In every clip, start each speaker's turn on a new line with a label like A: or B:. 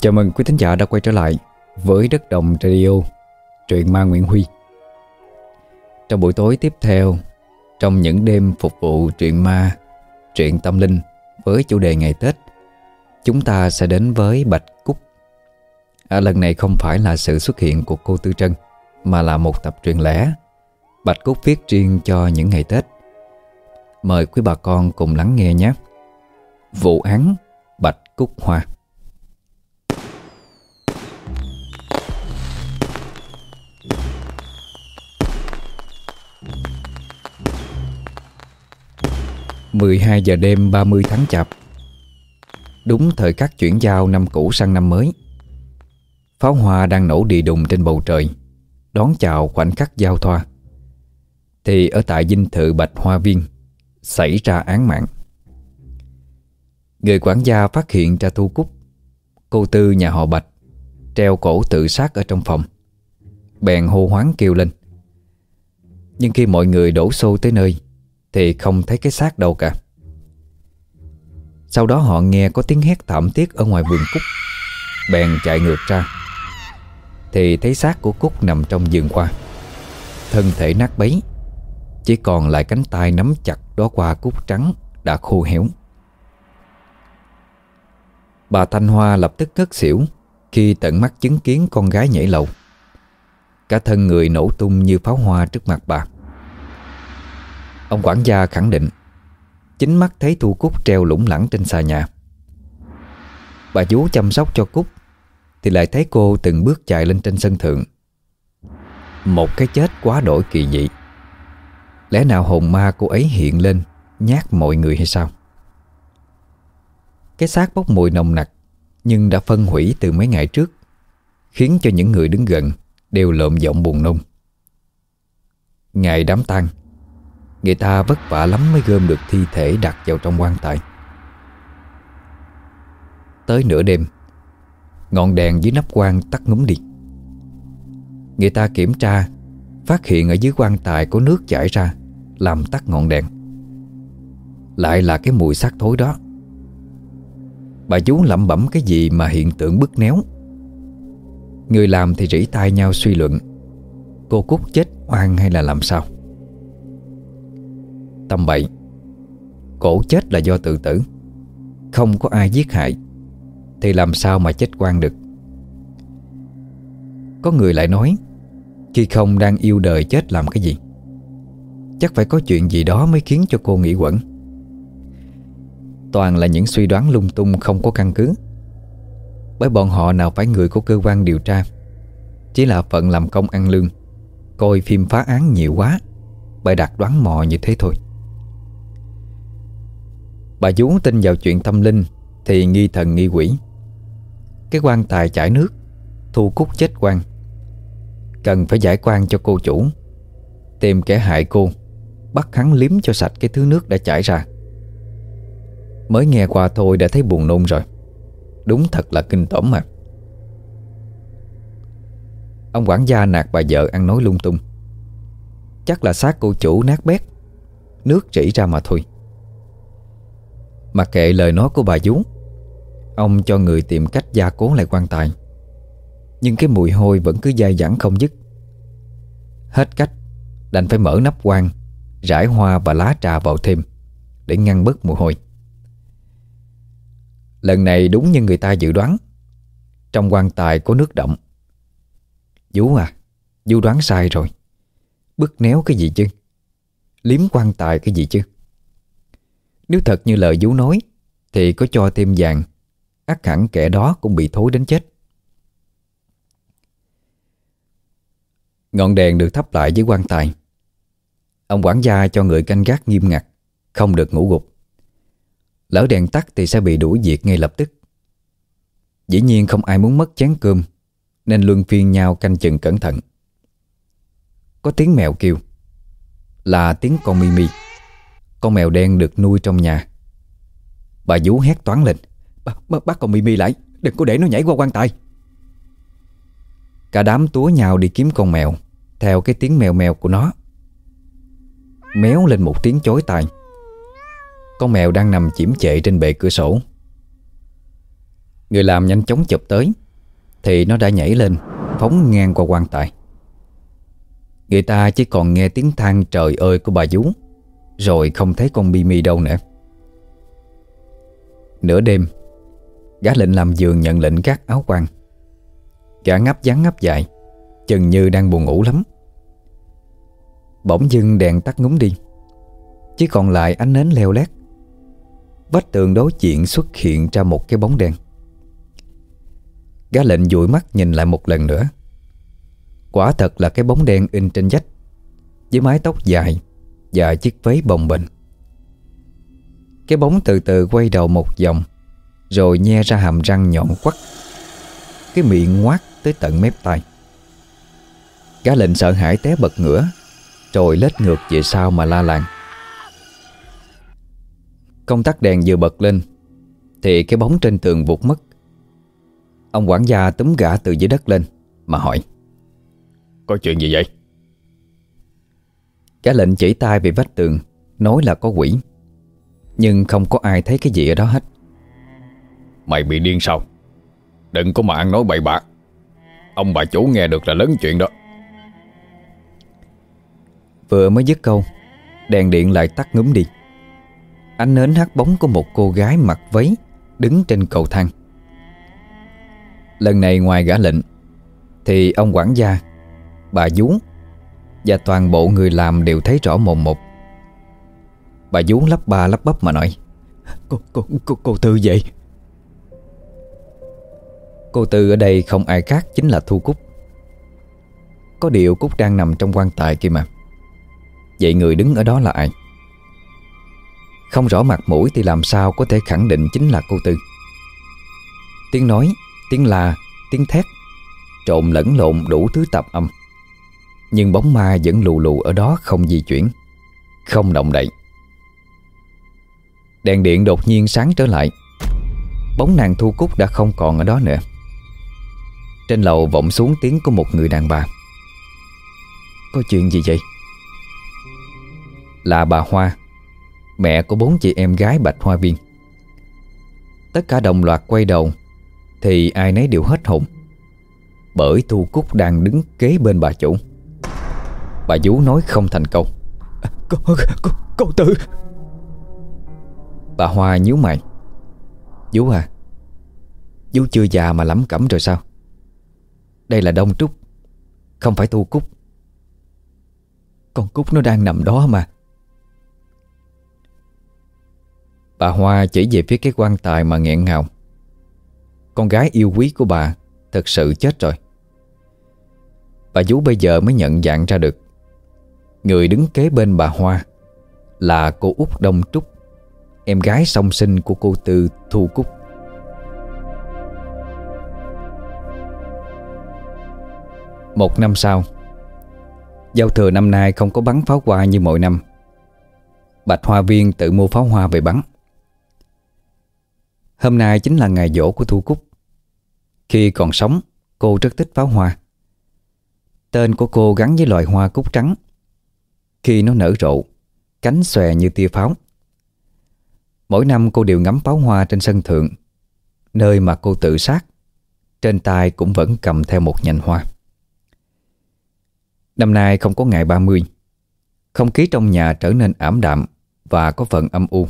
A: Chào mừng quý thính giả đã quay trở lại với Đất Đồng Radio, truyện ma Nguyễn Huy. Trong buổi tối tiếp theo, trong những đêm phục vụ truyện ma, truyện tâm linh với chủ đề ngày Tết, chúng ta sẽ đến với Bạch Cúc. Lần này không phải là sự xuất hiện của cô Tư Trân, mà là một tập truyện lẻ Bạch Cúc viết riêng cho những ngày Tết. Mời quý bà con cùng lắng nghe nhé. Vụ án Bạch Cúc Hoa. (12 giờ đêm 30 tháng Chạp), đúng thời khắc chuyển giao năm cũ sang năm mới. Pháo hoa đang nổ đì đùng trên bầu trời, đón chào khoảnh khắc giao thoa. Thì ở tại dinh thự Bạch Hoa Viên xảy ra án mạng. Người quản gia phát hiện ra Thu Cúc, cô Tư nhà họ Bạch, treo cổ tự sát ở trong phòng, bèn hô hoáng kêu lên. Nhưng khi mọi người đổ xô tới nơi thì không thấy cái xác đâu cả. Sau đó họ nghe có tiếng hét thảm thiết ở ngoài vườn cúc, bèn chạy ngược ra thì thấy xác của Cúc nằm trong vườn hoa, thân thể nát bấy, chỉ còn lại cánh tay nắm chặt đóa hoa cúc trắng đã khô héo. Bà Thanh Hoa lập tức ngất xỉu khi tận mắt chứng kiến con gái nhảy lầu. Cả thân người nổ tung như pháo hoa trước mặt bà. Ông quản gia khẳng định chính mắt thấy Thu Cúc treo lủng lẳng trên xà nhà. Bà vú chăm sóc cho Cúc thì lại thấy cô từng bước chạy lên trên sân thượng. Một cái chết quá đổi kỳ dị. Lẽ nào hồn ma cô ấy hiện lên nhát mọi người hay sao? Cái xác bốc mùi nồng nặc nhưng đã phân hủy từ mấy ngày trước, khiến cho những người đứng gần đều lợm giọng buồn nôn. Ngày đám tang, người ta vất vả lắm mới gom được thi thể đặt vào trong quan tài. Tới nửa đêm, ngọn đèn dưới nắp quan tắt ngúm đi. Người ta kiểm tra, phát hiện ở dưới quan tài có nước chảy ra, làm tắt ngọn đèn. Lại là cái mùi xác thối đó. Bà vú lẩm bẩm cái gì mà hiện tượng bứt néo. Người làm thì rỉ tai nhau suy luận cô Cúc chết oan hay là làm sao. Tầm bậy, cổ chết là do tự tử, không có ai giết hại, thì làm sao mà chết oan được. Có người lại nói khi không đang yêu đời chết làm cái gì. Chắc phải có chuyện gì đó mới khiến cho cô nghĩ quẩn. Toàn là những suy đoán lung tung không có căn cứ. Bởi bọn họ nào phải người của cơ quan điều tra, chỉ là phận làm công ăn lương, coi phim phá án nhiều quá, bày đặt đoán mò như thế thôi. Bà vú tin vào chuyện tâm linh thì nghi thần nghi quỷ. Cái quan tài chảy nước, Thu Cúc chết oan, cần phải giải oan cho cô chủ, tìm kẻ hại cô, bắt hắn liếm cho sạch cái thứ nước đã chảy ra. Mới nghe qua thôi đã thấy buồn nôn rồi. Đúng thật là kinh tởm mà. Ông quản gia nạt bà vợ ăn nói lung tung. Chắc là xác cô chủ nát bét, nước rỉ ra mà thôi. Mặc kệ lời nói của bà vú, ông cho người tìm cách gia cố lại quan tài. Nhưng cái mùi hôi vẫn cứ dai dẳng không dứt. Hết cách, đành phải mở nắp quan, rải hoa và lá trà vào thêm để ngăn bớt mùi hôi. Lần này đúng như người ta dự đoán, trong quan tài có nước đọng. Vú à, vú đoán sai rồi. Bứt néo cái gì chứ, liếm quan tài cái gì chứ. Nếu thật như lời vú nói thì có cho thêm vàng, ắt hẳn kẻ đó cũng bị thối đến chết. Ngọn đèn được thắp lại với quan tài. Ông quản gia cho người canh gác nghiêm ngặt, không được ngủ gục. Lỡ đèn tắt thì sẽ bị đuổi việc ngay lập tức. Dĩ nhiên không ai muốn mất chén cơm, nên luân phiên nhau canh chừng cẩn thận. Có tiếng mèo kêu, là tiếng con Mimi, con mèo đen được nuôi trong nhà. Bà vú hét toáng lên: Bắt con Mimi lại, đừng có để nó nhảy qua quan tài. Cả đám túa nhau đi kiếm con mèo theo cái tiếng mèo mèo của nó. Méo lên một tiếng chói tai. Con mèo đang nằm chiếm chệ trên bệ cửa sổ. Người làm nhanh chóng chụp tới thì nó đã nhảy lên, phóng ngang qua quan tài. Người ta chỉ còn nghe tiếng than trời ơi của bà vú, rồi không thấy con Mimi đâu nữa. Nửa đêm, gã lệnh làm giường nhận lệnh gác áo quan. Gã ngáp ngắn ngáp dài, chừng như đang buồn ngủ lắm. Bỗng dưng đèn tắt ngúm đi, chỉ còn lại ánh nến leo lét. Vách tường đối diện xuất hiện ra một cái bóng đen. Gã lệnh dụi mắt nhìn lại một lần nữa. Quả thật là cái bóng đen in trên vách, với mái tóc dài và chiếc váy bồng bềnh. Cái bóng từ từ quay đầu một vòng, rồi nhe ra hàm răng nhọn quắt, cái miệng ngoác tới tận mép tai. Gã lệnh sợ hãi té bật ngửa, rồi lết ngược về sau mà la làng. Công tắc đèn vừa bật lên thì cái bóng trên tường vụt mất. Ông quản gia túm gã từ dưới đất lên mà hỏi: "Có chuyện gì vậy?" Gã lệnh chỉ tay về vách tường, nói là có quỷ, nhưng không có ai thấy cái gì ở đó hết. "Mày bị điên sao? Đừng có mà ăn nói bậy bạ. Ông bà chủ nghe được là lớn chuyện đó." Vừa mới dứt câu, đèn điện lại tắt ngúm đi. Ánh nến hắt bóng của một cô gái mặc váy đứng trên cầu thang. Lần này ngoài gã lệnh thì ông quản gia, bà vú và toàn bộ người làm đều thấy rõ mồn một. Bà vú lắp ba lắp bắp mà nói: Cô Tư vậy?" Cô Tư ở đây không ai khác chính là Thu Cúc. Có điều Cúc đang nằm trong quan tài kia mà. Vậy người đứng ở đó là ai? Không rõ mặt mũi thì làm sao có thể khẳng định chính là cô Tư. Tiếng nói, tiếng la, tiếng thét trộn lẫn lộn đủ thứ tạp âm, nhưng bóng ma vẫn lù lù ở đó, không di chuyển, không động đậy. Đèn điện đột nhiên sáng trở lại. Bóng nàng Thu Cúc đã không còn ở đó nữa. Trên lầu vọng xuống tiếng của một người đàn bà: "Có chuyện gì vậy?" Là bà Hoa, mẹ của 4 chị em gái Bạch Hoa Viên. Tất cả đồng loạt quay đầu thì ai nấy đều hết hồn, bởi Thu Cúc đang đứng kế bên bà chủ. Bà vú nói không thành câu: Cô Tư." Bà Hoa nhíu mày: "Vú à, vú chưa già mà lẩm cẩm rồi sao? Đây là Đông Trúc, không phải Thu Cúc. Con Cúc nó đang nằm đó mà." Bà Hoa chỉ về phía cái quan tài mà nghẹn ngào. Con gái yêu quý của bà thật sự chết rồi. Bà vú bây giờ mới nhận dạng ra được người đứng kế bên bà Hoa là cô út Đông Trúc, em gái song sinh của cô Tư, Thu Cúc. Một năm sau, giao thừa năm nay không có bắn pháo hoa như mọi năm. Bạch Hoa Viên tự mua pháo hoa về bắn. Hôm nay chính là ngày giỗ của Thu Cúc. Khi còn sống, cô rất thích pháo hoa. Tên của cô gắn với loài hoa cúc trắng. Khi nó nở rộ, cánh xòe như tia pháo. Mỗi năm cô đều ngắm pháo hoa trên sân thượng, nơi mà cô tự sát. Trên tay cũng vẫn cầm theo một nhành hoa. Năm nay không có ngày 30, không khí trong nhà trở nên ảm đạm và có phần âm u.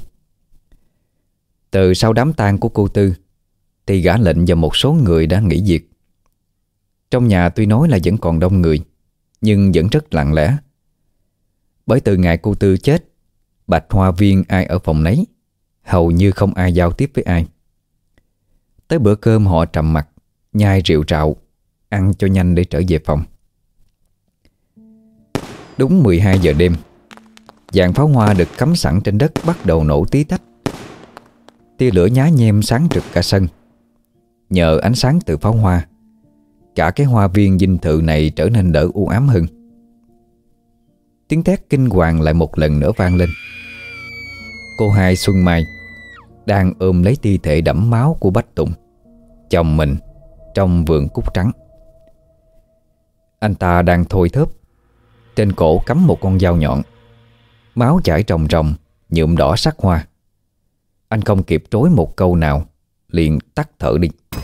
A: Từ sau đám tang của cô Tư thì gã lệnh và một số người đã nghỉ việc. Trong nhà tuy nói là vẫn còn đông người, nhưng vẫn rất lặng lẽ. Bởi từ ngày cô Tư chết, Bạch Hoa Viên ai ở phòng nấy, hầu như không ai giao tiếp với ai. Tới bữa cơm họ trầm mặc, nhai rượu rạo, ăn cho nhanh để trở về phòng. Đúng 12 giờ đêm, dàn pháo hoa được cắm sẵn trên đất bắt đầu nổ tí tách. Tia lửa nhá nhem sáng rực cả sân. Nhờ ánh sáng từ pháo hoa, cả cái hoa viên dinh thự này trở nên đỡ u ám hơn. Tiếng thét kinh hoàng lại một lần nữa vang lên. Cô hai Xuân Mai đang ôm lấy thi thể đẫm máu của Bách Tùng, chồng mình, trong vườn cúc trắng. Anh ta đang thôi thóp, trên cổ cắm một con dao nhọn. Máu chảy ròng ròng, nhuộm đỏ sắc hoa. Anh không kịp trối một câu nào, liền tắt thở đi.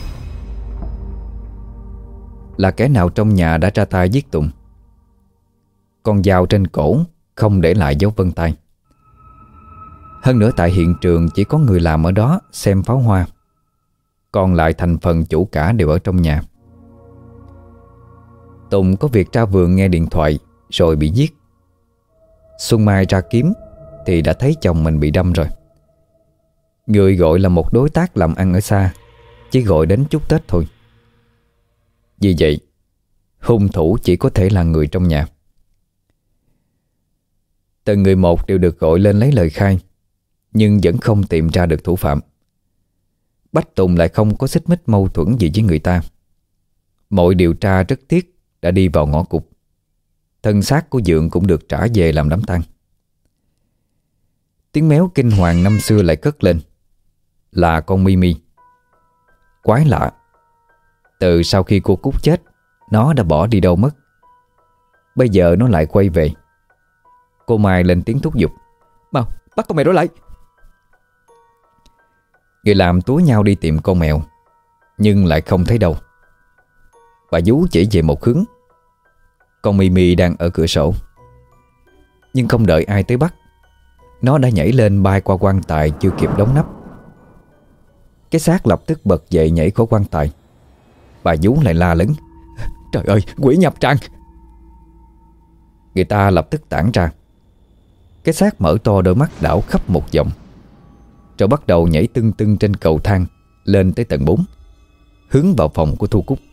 A: là kẻ nào trong nhà đã ra tay giết Tùng. Con dao trên cổ không để lại dấu vân tay. Hơn nữa tại hiện trường chỉ có người làm ở đó xem pháo hoa, còn lại thành phần chủ cả đều ở trong nhà. Tùng có việc ra vườn nghe điện thoại rồi bị giết. Xuân Mai ra kiếm thì đã thấy chồng mình bị đâm rồi. Người gọi là một đối tác làm ăn ở xa, chỉ gọi đến chúc Tết thôi. Vì vậy hung thủ chỉ có thể là người trong nhà. Từng người một đều được gọi lên lấy lời khai, nhưng vẫn không tìm ra được thủ phạm. Bách Tùng lại không có xích mích mâu thuẫn gì với người ta. Mọi điều tra rất tiếc đã đi vào ngõ cụt. Thân xác của Dượng cũng được trả về làm đám tang. Tiếng méo kinh hoàng năm xưa lại cất lên. Là con Mimi. Quái lạ, từ sau khi cô Cúc chết, nó đã bỏ đi đâu mất. Bây giờ nó lại quay về. Cô Mai lên tiếng thúc giục: "Mau, bắt con mèo đó lại." Người làm túa nhau đi tìm con mèo, nhưng lại không thấy đâu. Bà vú chỉ về một hướng. Con Mimi đang ở cửa sổ. Nhưng không đợi ai tới bắt, nó đã nhảy lên bay qua quan tài chưa kịp đóng nắp. Cái xác lập tức bật dậy nhảy khỏi quan tài. Bà vú lại la lớn: "Trời ơi, quỷ nhập tràng!" Người ta lập tức tản ra. Cái xác mở to đôi mắt đảo khắp một vòng, rồi bắt đầu nhảy tưng tưng trên cầu thang lên tới tầng 4, hướng vào phòng của Thu Cúc.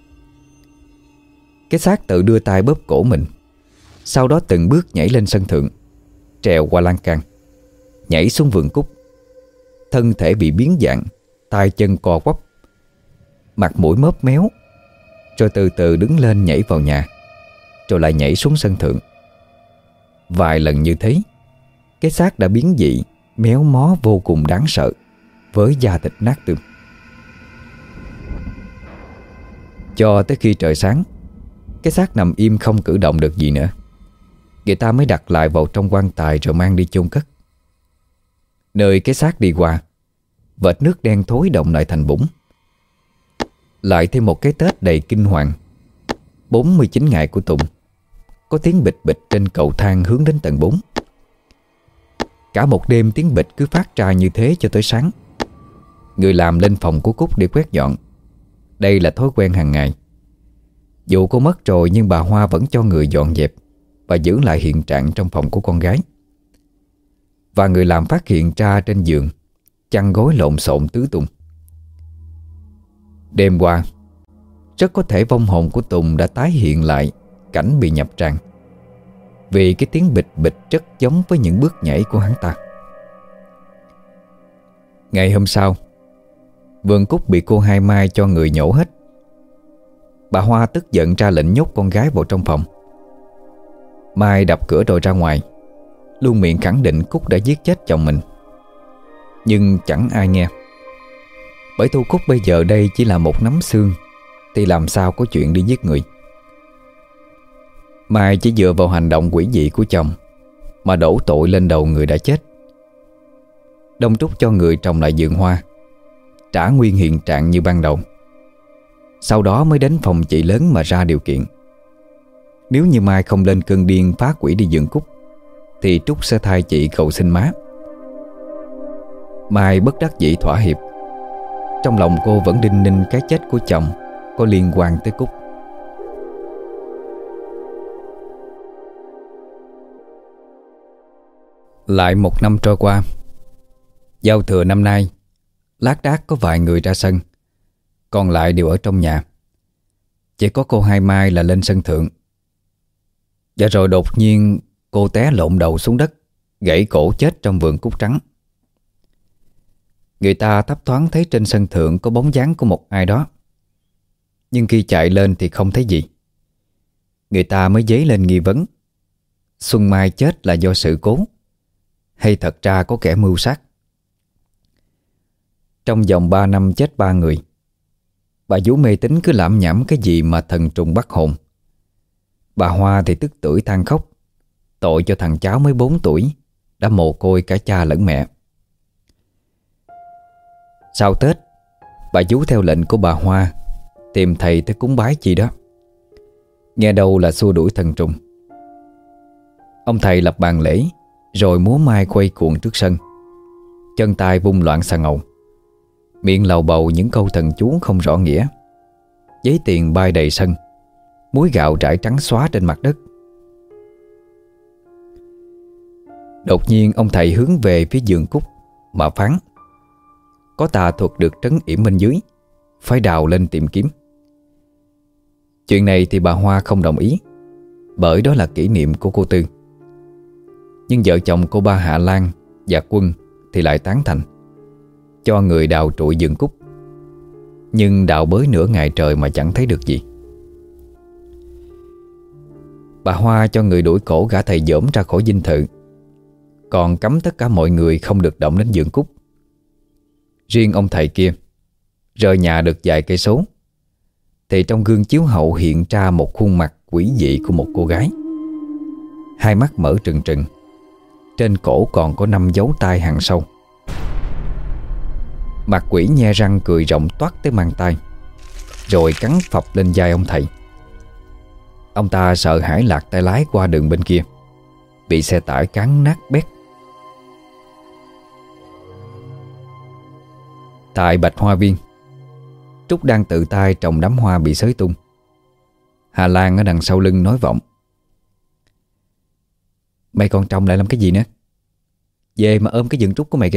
A: Cái xác tự đưa tay bóp cổ mình, sau đó từng bước nhảy lên sân thượng, trèo qua lan can, nhảy xuống vườn cúc. Thân thể bị biến dạng, tay chân co quắp, mặt mũi móp méo, rồi từ từ đứng lên nhảy vào nhà, rồi lại nhảy xuống sân thượng. Vài lần như thế, cái xác đã biến dị, méo mó vô cùng đáng sợ, với da thịt nát tươm. Cho tới khi trời sáng, cái xác nằm im không cử động được gì nữa. Người ta mới đặt lại vào trong quan tài rồi mang đi chôn cất. Nơi cái xác đi qua, vệt nước đen thối động lại thành bùn. Lại thêm một cái Tết đầy kinh hoàng. 49 ngày của Tùng. Có tiếng bịch bịch trên cầu thang hướng đến tầng 4. Cả một đêm tiếng bịch cứ phát ra như thế cho tới sáng. Người làm lên phòng của Cúc để quét dọn. Đây là thói quen hàng ngày. Dù cô mất rồi nhưng bà Hoa vẫn cho người dọn dẹp và giữ lại hiện trạng trong phòng của con gái. Và người làm phát hiện ra trên giường chăn gối lộn xộn tứ tung. Đêm qua, rất có thể vong hồn của Tùng đã tái hiện lại cảnh bị nhập tràng, vì cái tiếng bịch bịch rất giống với những bước nhảy của hắn ta. Ngày hôm sau, vườn cúc bị cô Hai Mai cho người nhổ hết. Bà Hoa tức giận ra lệnh nhốt con gái vào trong phòng. Mai đập cửa rồi ra ngoài, luôn miệng khẳng định Cúc đã giết chết chồng mình. Nhưng chẳng ai nghe. Bởi Thu Cúc bây giờ đây chỉ là một nắm xương, thì làm sao có chuyện đi giết người. Mai chỉ dựa vào hành động quỷ dị của chồng mà đổ tội lên đầu người đã chết. Đông trúc cho người trồng lại vườn hoa, trả nguyên hiện trạng như ban đầu. Sau đó mới đến phòng chị lớn mà ra điều kiện. Nếu như Mai không lên cơn điên phá quỷ đi vườn cúc, thì Trúc sẽ thay chị cầu xin má. Mai bất đắc dĩ thỏa hiệp. Trong lòng cô vẫn đinh ninh cái chết của chồng có liên quan tới Cúc. Lại một năm trôi qua. Giao thừa năm nay, lác đác có vài người ra sân, còn lại đều ở trong nhà. Chỉ có cô Hai Mai là lên sân thượng. Và rồi đột nhiên cô té lộn đầu xuống đất, gãy cổ chết trong vườn cúc trắng. Người ta thấp thoáng thấy trên sân thượng có bóng dáng của một ai đó, nhưng khi chạy lên thì không thấy gì. Người ta mới dấy lên nghi vấn: Xuân Mai chết là do sự cố, hay thật ra có kẻ mưu sát? Trong vòng 3 năm chết 3 người. Bà vú mê tín cứ lảm nhảm cái gì mà thần trùng bắt hồn. Bà Hoa thì tức tưởi than khóc, tội cho thằng cháu mới 4 tuổi đã mồ côi cả cha lẫn mẹ. Sau Tết, bà vú theo lệnh của bà Hoa tìm thầy tới cúng bái chi đó. Nghe đâu là xua đuổi thần trùng. Ông thầy lập bàn lễ, rồi múa mai quay cuồng trước sân. Chân tay vung loạn xà ngầu, miệng lầu bầu những câu thần chú không rõ nghĩa. Giấy tiền bay đầy sân, muối gạo trải trắng xóa trên mặt đất. Đột nhiên ông thầy hướng về phía giường cúc mà phán: có tà thuật được trấn yểm bên dưới, phải đào lên tìm kiếm. Chuyện này thì bà Hoa không đồng ý, bởi đó là kỷ niệm của cô Tư. Nhưng vợ chồng cô ba Hạ Lan và Quân thì lại tán thành, cho người đào trụi giường cúc. Nhưng đào bới nửa ngày trời mà chẳng thấy được gì. Bà Hoa cho người đuổi cổ gã thầy dỗm ra khỏi dinh thự, còn cấm tất cả mọi người không được động đến giường cúc. Riêng ông thầy kia rời nhà được vài cây số, thì trong gương chiếu hậu hiện ra một khuôn mặt quỷ dị của một cô gái. Hai mắt mở trừng trừng, trên cổ còn có 5 dấu tay hằn sâu. Mặt quỷ nhe răng cười rộng toát tới mang tai, rồi cắn phập lên vai ông thầy. Ông ta sợ hãi lạc tay lái qua đường bên kia, bị xe tải cán nát bét. Tại Bạch Hoa Viên, Trúc đang tự tay trồng đám hoa bị xới tung. Hà Lan ở đằng sau lưng nói vọng: mày còn trồng lại làm cái gì nữa? Về mà ôm cái vườn trúc của mày kìa.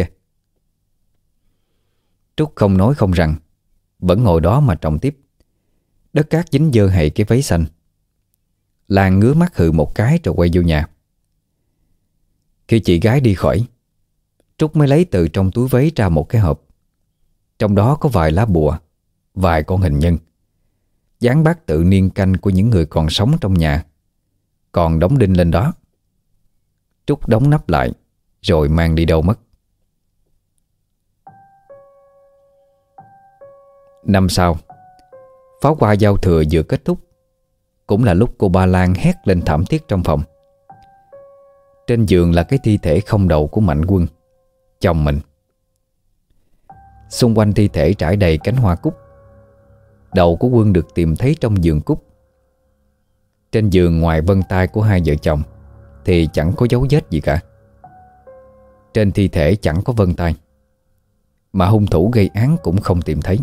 A: Trúc không nói không rằng, vẫn ngồi đó mà trồng tiếp. Đất cát dính dơ hậy cái váy xanh. Lan ngứa mắt hừ một cái rồi quay vô nhà. Khi chị gái đi khỏi, Trúc mới lấy từ trong túi váy ra một cái hộp. Trong đó có vài lá bùa, vài con hình nhân, dán bát tự niên canh của những người còn sống trong nhà, còn đóng đinh lên đó. Trúc đóng nắp lại, rồi mang đi đâu mất. Năm sau, pháo hoa giao thừa vừa kết thúc, cũng là lúc cô Ba Lan hét lên thảm thiết trong phòng. Trên giường là cái thi thể không đầu của Mạnh Quân, chồng mình. Xung quanh thi thể trải đầy cánh hoa cúc. Đầu của Quân được tìm thấy trong giường cúc. Trên giường ngoài vân tay của hai vợ chồng thì chẳng có dấu vết gì cả. Trên thi thể chẳng có vân tay, mà hung thủ gây án cũng không tìm thấy.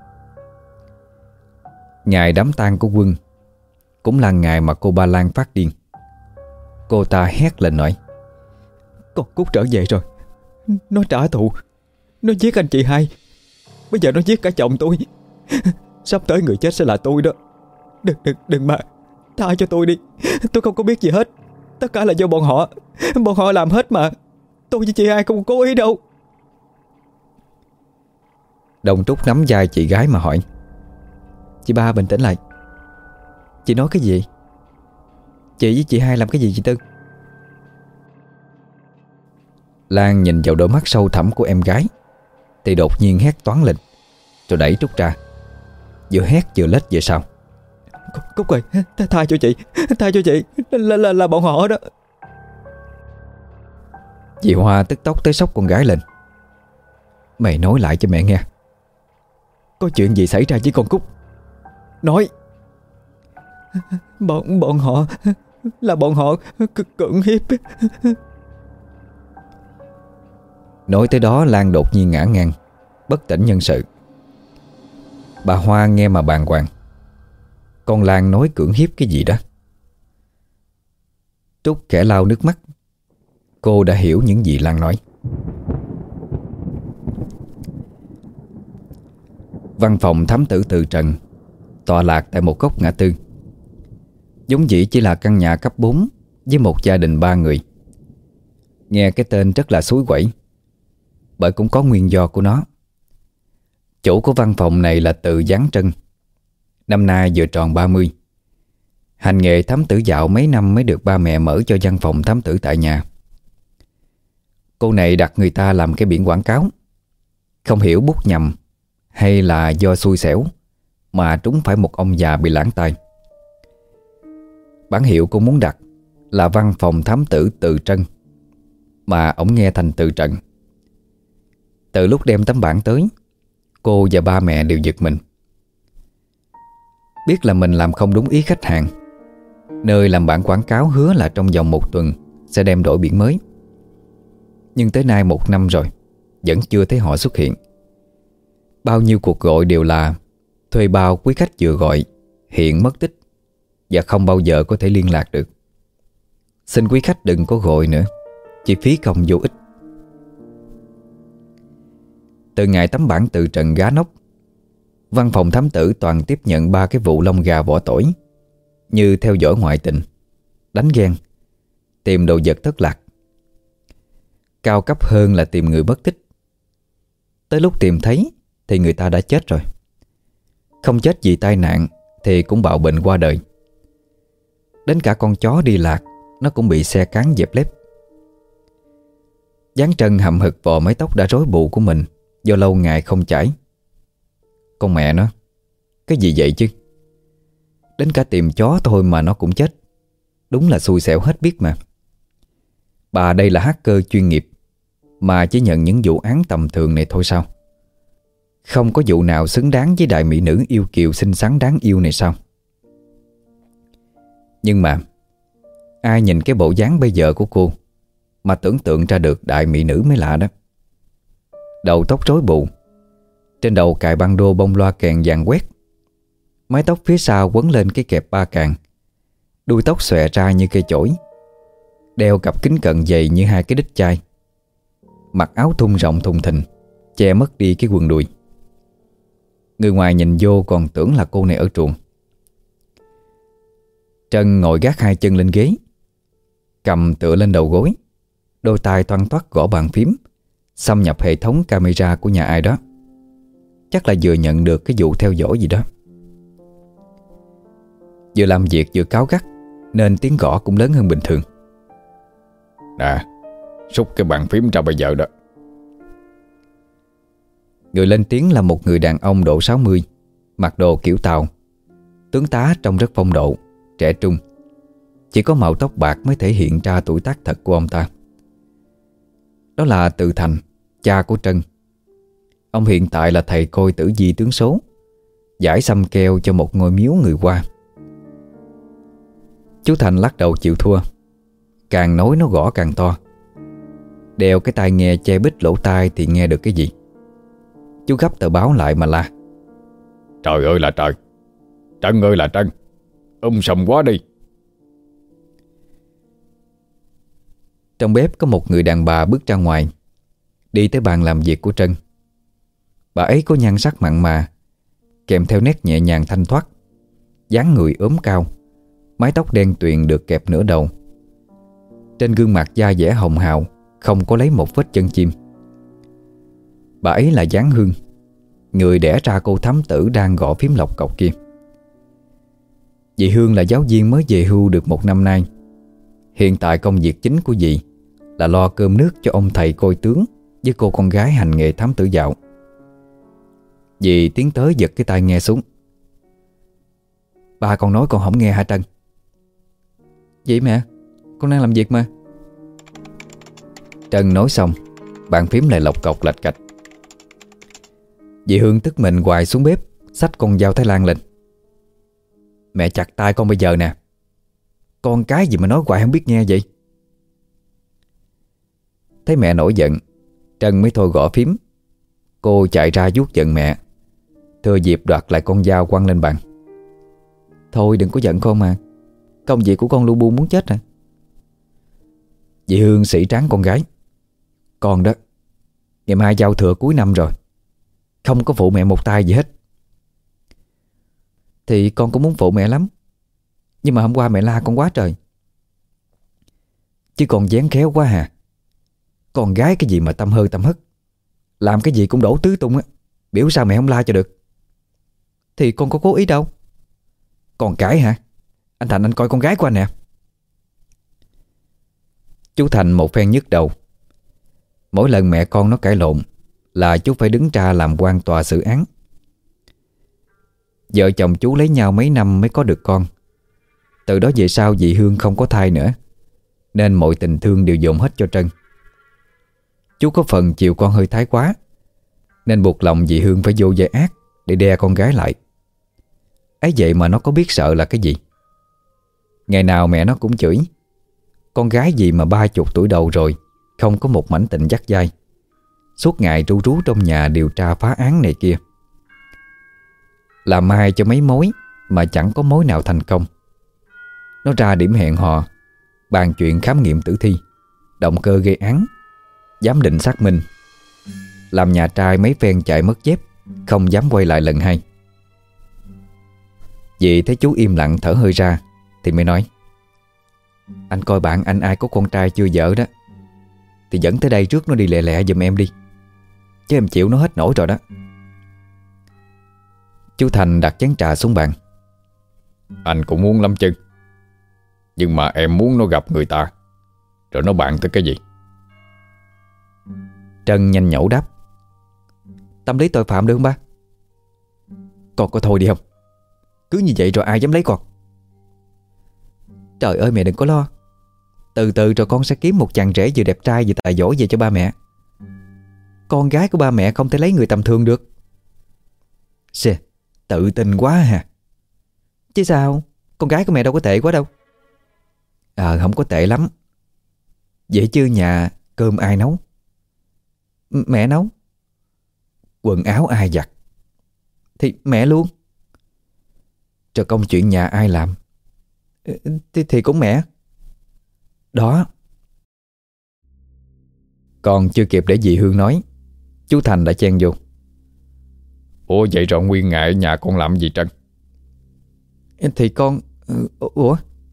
A: Ngày đám tang của Quân cũng là ngày mà cô Ba Lan phát điên. Cô ta hét lên nói: con Cúc trở về rồi. Nó trả thù. Nó giết anh chị hai. Bây giờ nó giết cả chồng tôi. Sắp tới người chết sẽ là tôi đó. Đừng mà. Tha cho tôi đi. Tôi không có biết gì hết. Tất cả là do bọn họ. Bọn họ làm hết mà. Tôi với chị hai không cố ý đâu. Đồng Trúc nắm vai chị gái mà hỏi: chị ba bình tĩnh lại. Chị nói cái gì? Chị với chị hai làm cái gì chị Tư? Lan nhìn vào đôi mắt sâu thẳm của em gái thì đột nhiên hét toáng lên, rồi đẩy Trúc ra, vừa hét vừa lết về sau: Cúc ơi, tha cho chị. Tha cho chị. Là bọn họ đó. Chị Hoa tức tốc tới xốc con gái lên: mày nói lại cho mẹ nghe, có chuyện gì xảy ra với con Cúc? Nói. Bọn họ là bọn họ cưỡng hiếp. Nói tới đó Lan đột nhiên ngã ngang, bất tỉnh nhân sự. Bà Hoa nghe mà bàng hoàng. Con Lan nói cưỡng hiếp cái gì đó? Trúc khẽ lau nước mắt. Cô đã hiểu những gì Lan nói. Văn phòng thám tử Từ Trần tọa lạc tại một góc ngã tư. Vốn dĩ chỉ là căn nhà cấp 4 với một gia đình 3 người. Nghe cái tên rất là xúi quẩy, bởi cũng có nguyên do của nó. Chủ của văn phòng này là Từ Giáng Trân. Năm nay vừa tròn 30. Hành nghề thám tử dạo mấy năm mới được ba mẹ mở cho văn phòng thám tử tại nhà. Cô này đặt người ta làm cái biển quảng cáo. Không hiểu bút nhầm hay là do xui xẻo mà trúng phải một ông già bị lãng tai. Bản hiệu cô muốn đặt là văn phòng thám tử Từ Trân, mà ổng nghe thành Từ Trần. Từ lúc đem tấm bảng tới, cô và ba mẹ đều giật mình. Biết là mình làm không đúng ý khách hàng. Nơi làm bản quảng cáo hứa là trong vòng 1 tuần sẽ đem đổi biển mới. Nhưng tới nay 1 năm rồi, vẫn chưa thấy họ xuất hiện. Bao nhiêu cuộc gọi đều là thuê bao quý khách vừa gọi hiện mất tích và không bao giờ có thể liên lạc được. Xin quý khách đừng có gọi nữa, chi phí công vô ích. Từ ngày tấm bản từ trần gá nóc, văn phòng thám tử toàn tiếp nhận 3 cái vụ lông gà vỏ tỏi, như theo dõi ngoại tình, đánh ghen, tìm đồ vật thất lạc. Cao cấp hơn là tìm người mất tích. Tới lúc tìm thấy thì người ta đã chết rồi. Không chết vì tai nạn thì cũng bạo bệnh qua đời. Đến cả con chó đi lạc nó cũng bị xe cán dẹp lép. Giáng Trân hậm hực vò mái tóc đã rối bù của mình do lâu ngày không chải. Con mẹ nó, cái gì vậy chứ? Đến cả tìm chó thôi mà nó cũng chết. Đúng là xui xẻo hết biết mà. Bà đây là hacker chuyên nghiệp mà chỉ nhận những vụ án tầm thường này thôi sao? Không có vụ nào xứng đáng với đại mỹ nữ yêu kiều xinh xắn đáng yêu này sao? Nhưng mà ai nhìn cái bộ dáng bây giờ của cô mà tưởng tượng ra được đại mỹ nữ mới lạ đó. Đầu tóc rối bù, trên đầu cài băng đô bông loa kèn vàng quét, mái tóc phía sau quấn lên cái kẹp 3 càng, đuôi tóc xòe ra như cây chổi, đeo cặp kính cận dày như 2 cái đít chai, mặc áo thun rộng thùng thình che mất đi cái quần đùi. Người ngoài nhìn vô còn tưởng là cô này ở truồng. Trân ngồi gác 2 chân lên ghế, cầm tựa lên đầu gối, đôi tay toan toắt gõ bàn phím, xâm nhập hệ thống camera của nhà ai đó. Chắc là vừa nhận được cái vụ theo dõi gì đó. Vừa làm việc vừa cáu gắt nên tiếng gõ cũng lớn hơn bình thường.
B: Nè, xúc cái bàn phím ra bây giờ đó.
A: Người lên tiếng là một người đàn ông độ 60, mặc đồ kiểu Tàu, tướng tá trông rất phong độ, trẻ trung. Chỉ có màu tóc bạc mới thể hiện ra tuổi tác thật của ông ta. Đó là Từ Thành, cha của Trân. Ông hiện tại là thầy côi tử vi tướng số, giải xăm keo cho một ngôi miếu người Hoa. Chú Thành lắc đầu chịu thua. Càng nói nó gõ càng to. Đeo cái tai nghe che bít lỗ tai thì nghe được cái gì. Chú gấp tờ báo lại mà la:
B: Trời ơi là trời, Trân ơi là Trân, sầm quá đi.
A: Trong bếp có một người đàn bà bước ra ngoài, đi tới bàn làm việc của Trân. Bà ấy có nhan sắc mặn mà, kèm theo nét nhẹ nhàng thanh thoát, dáng người ốm cao, mái tóc đen tuyền được kẹp nửa đầu. Trên gương mặt da dẻ hồng hào, không có lấy một vết chân chim. Bà ấy là Giáng Hương, người đẻ ra cô thám tử đang gõ phím lộc cọc kia. Dì Hương là giáo viên mới về hưu được 1 năm nay. Hiện tại công việc chính của dì là lo cơm nước cho ông thầy côi tướng với cô con gái hành nghề thám tử dạo. Dì tiến tới giật cái tai nghe xuống. Ba con nói con không nghe hả Trân? Vậy mẹ, con đang làm việc mà. Trân nói xong, bàn phím lại lộc cọc lạch cạch. Dì Hương tức mình hoài xuống bếp, xách con dao Thái Lan lên. Mẹ chặt tay con bây giờ nè. Con cái gì mà nói hoài không biết nghe vậy? Thấy mẹ nổi giận, Trân mới thôi gõ phím. Cô chạy ra vuốt giận mẹ, thừa dịp đoạt lại con dao quăng lên bàn. Thôi đừng có giận con mà, công việc của con lu bu muốn chết à. Dì Hương sỉ tráng con gái. Con đó, ngày mai giao thừa cuối năm rồi, không có phụ mẹ một tay gì hết. Thì con cũng muốn phụ mẹ lắm, nhưng mà hôm qua mẹ la con quá trời. Chứ con dán khéo quá hà. Con gái cái gì mà tâm hơ tâm hất, làm cái gì cũng đổ tứ tung á. Biểu sao mẹ không la cho được? Thì con có cố ý đâu. Còn cãi hả? Anh Thành anh coi con gái của anh nè. Chú Thành một phen nhức đầu. Mỗi lần mẹ con nó cãi lộn là chú phải đứng ra làm quan tòa xử án. Vợ chồng chú lấy nhau mấy năm mới có được con. Từ đó về sau dì Hương không có thai nữa, nên mọi tình thương đều dồn hết cho Trân. Chú có phần chiều con hơi thái quá, nên buộc lòng dì Hương phải vô vai ác để đe con gái lại. ấy vậy mà nó có biết sợ là cái gì. Ngày nào mẹ nó cũng chửi: con gái gì mà 30 tuổi đầu rồi, không có một mảnh tình dắt dai, suốt ngày ru rú trong nhà điều tra phá án này kia. Làm mai cho mấy mối mà chẳng có mối nào thành công. Nó ra điểm hẹn hò, bàn chuyện khám nghiệm tử thi, động cơ gây án, giám định xác minh. Làm nhà trai mấy phen chạy mất dép, không dám quay lại lần hai. Dì thấy chú im lặng thở hơi ra thì mới nói: anh coi bạn anh ai có con trai chưa vợ đó thì dẫn tới đây trước nó đi lẹ lẹ giùm em đi, chứ em chịu nó hết nổi rồi đó. Chú Thành đặt chén trà xuống bàn.
B: Anh cũng muốn lắm chứ, nhưng mà em muốn nó gặp người ta, rồi nó bàn tới cái gì?
A: Trân nhanh nhẩu đáp: tâm lý tội phạm được không ba? Con có thôi đi không? Cứ như vậy rồi ai dám lấy con? Trời ơi mẹ đừng có lo, từ từ rồi con sẽ kiếm một chàng rể vừa đẹp trai vừa tài giỏi về cho ba mẹ. Con gái của ba mẹ không thể lấy người tầm thường được. Xê, tự tin quá hả? Chứ sao, con gái của mẹ đâu có tệ quá đâu. Không có tệ lắm. Vậy chứ nhà cơm ai nấu? Mẹ nấu. Quần áo ai giặt? Thì mẹ luôn. Rồi công chuyện nhà ai làm? Thì cũng mẹ. Đó. Còn chưa kịp để dì Hương nói, chú Thành đã chen vô:
B: Ủa vậy rồi nguyên ngày ở nhà con làm gì Trân?
A: Thì con... Ủa?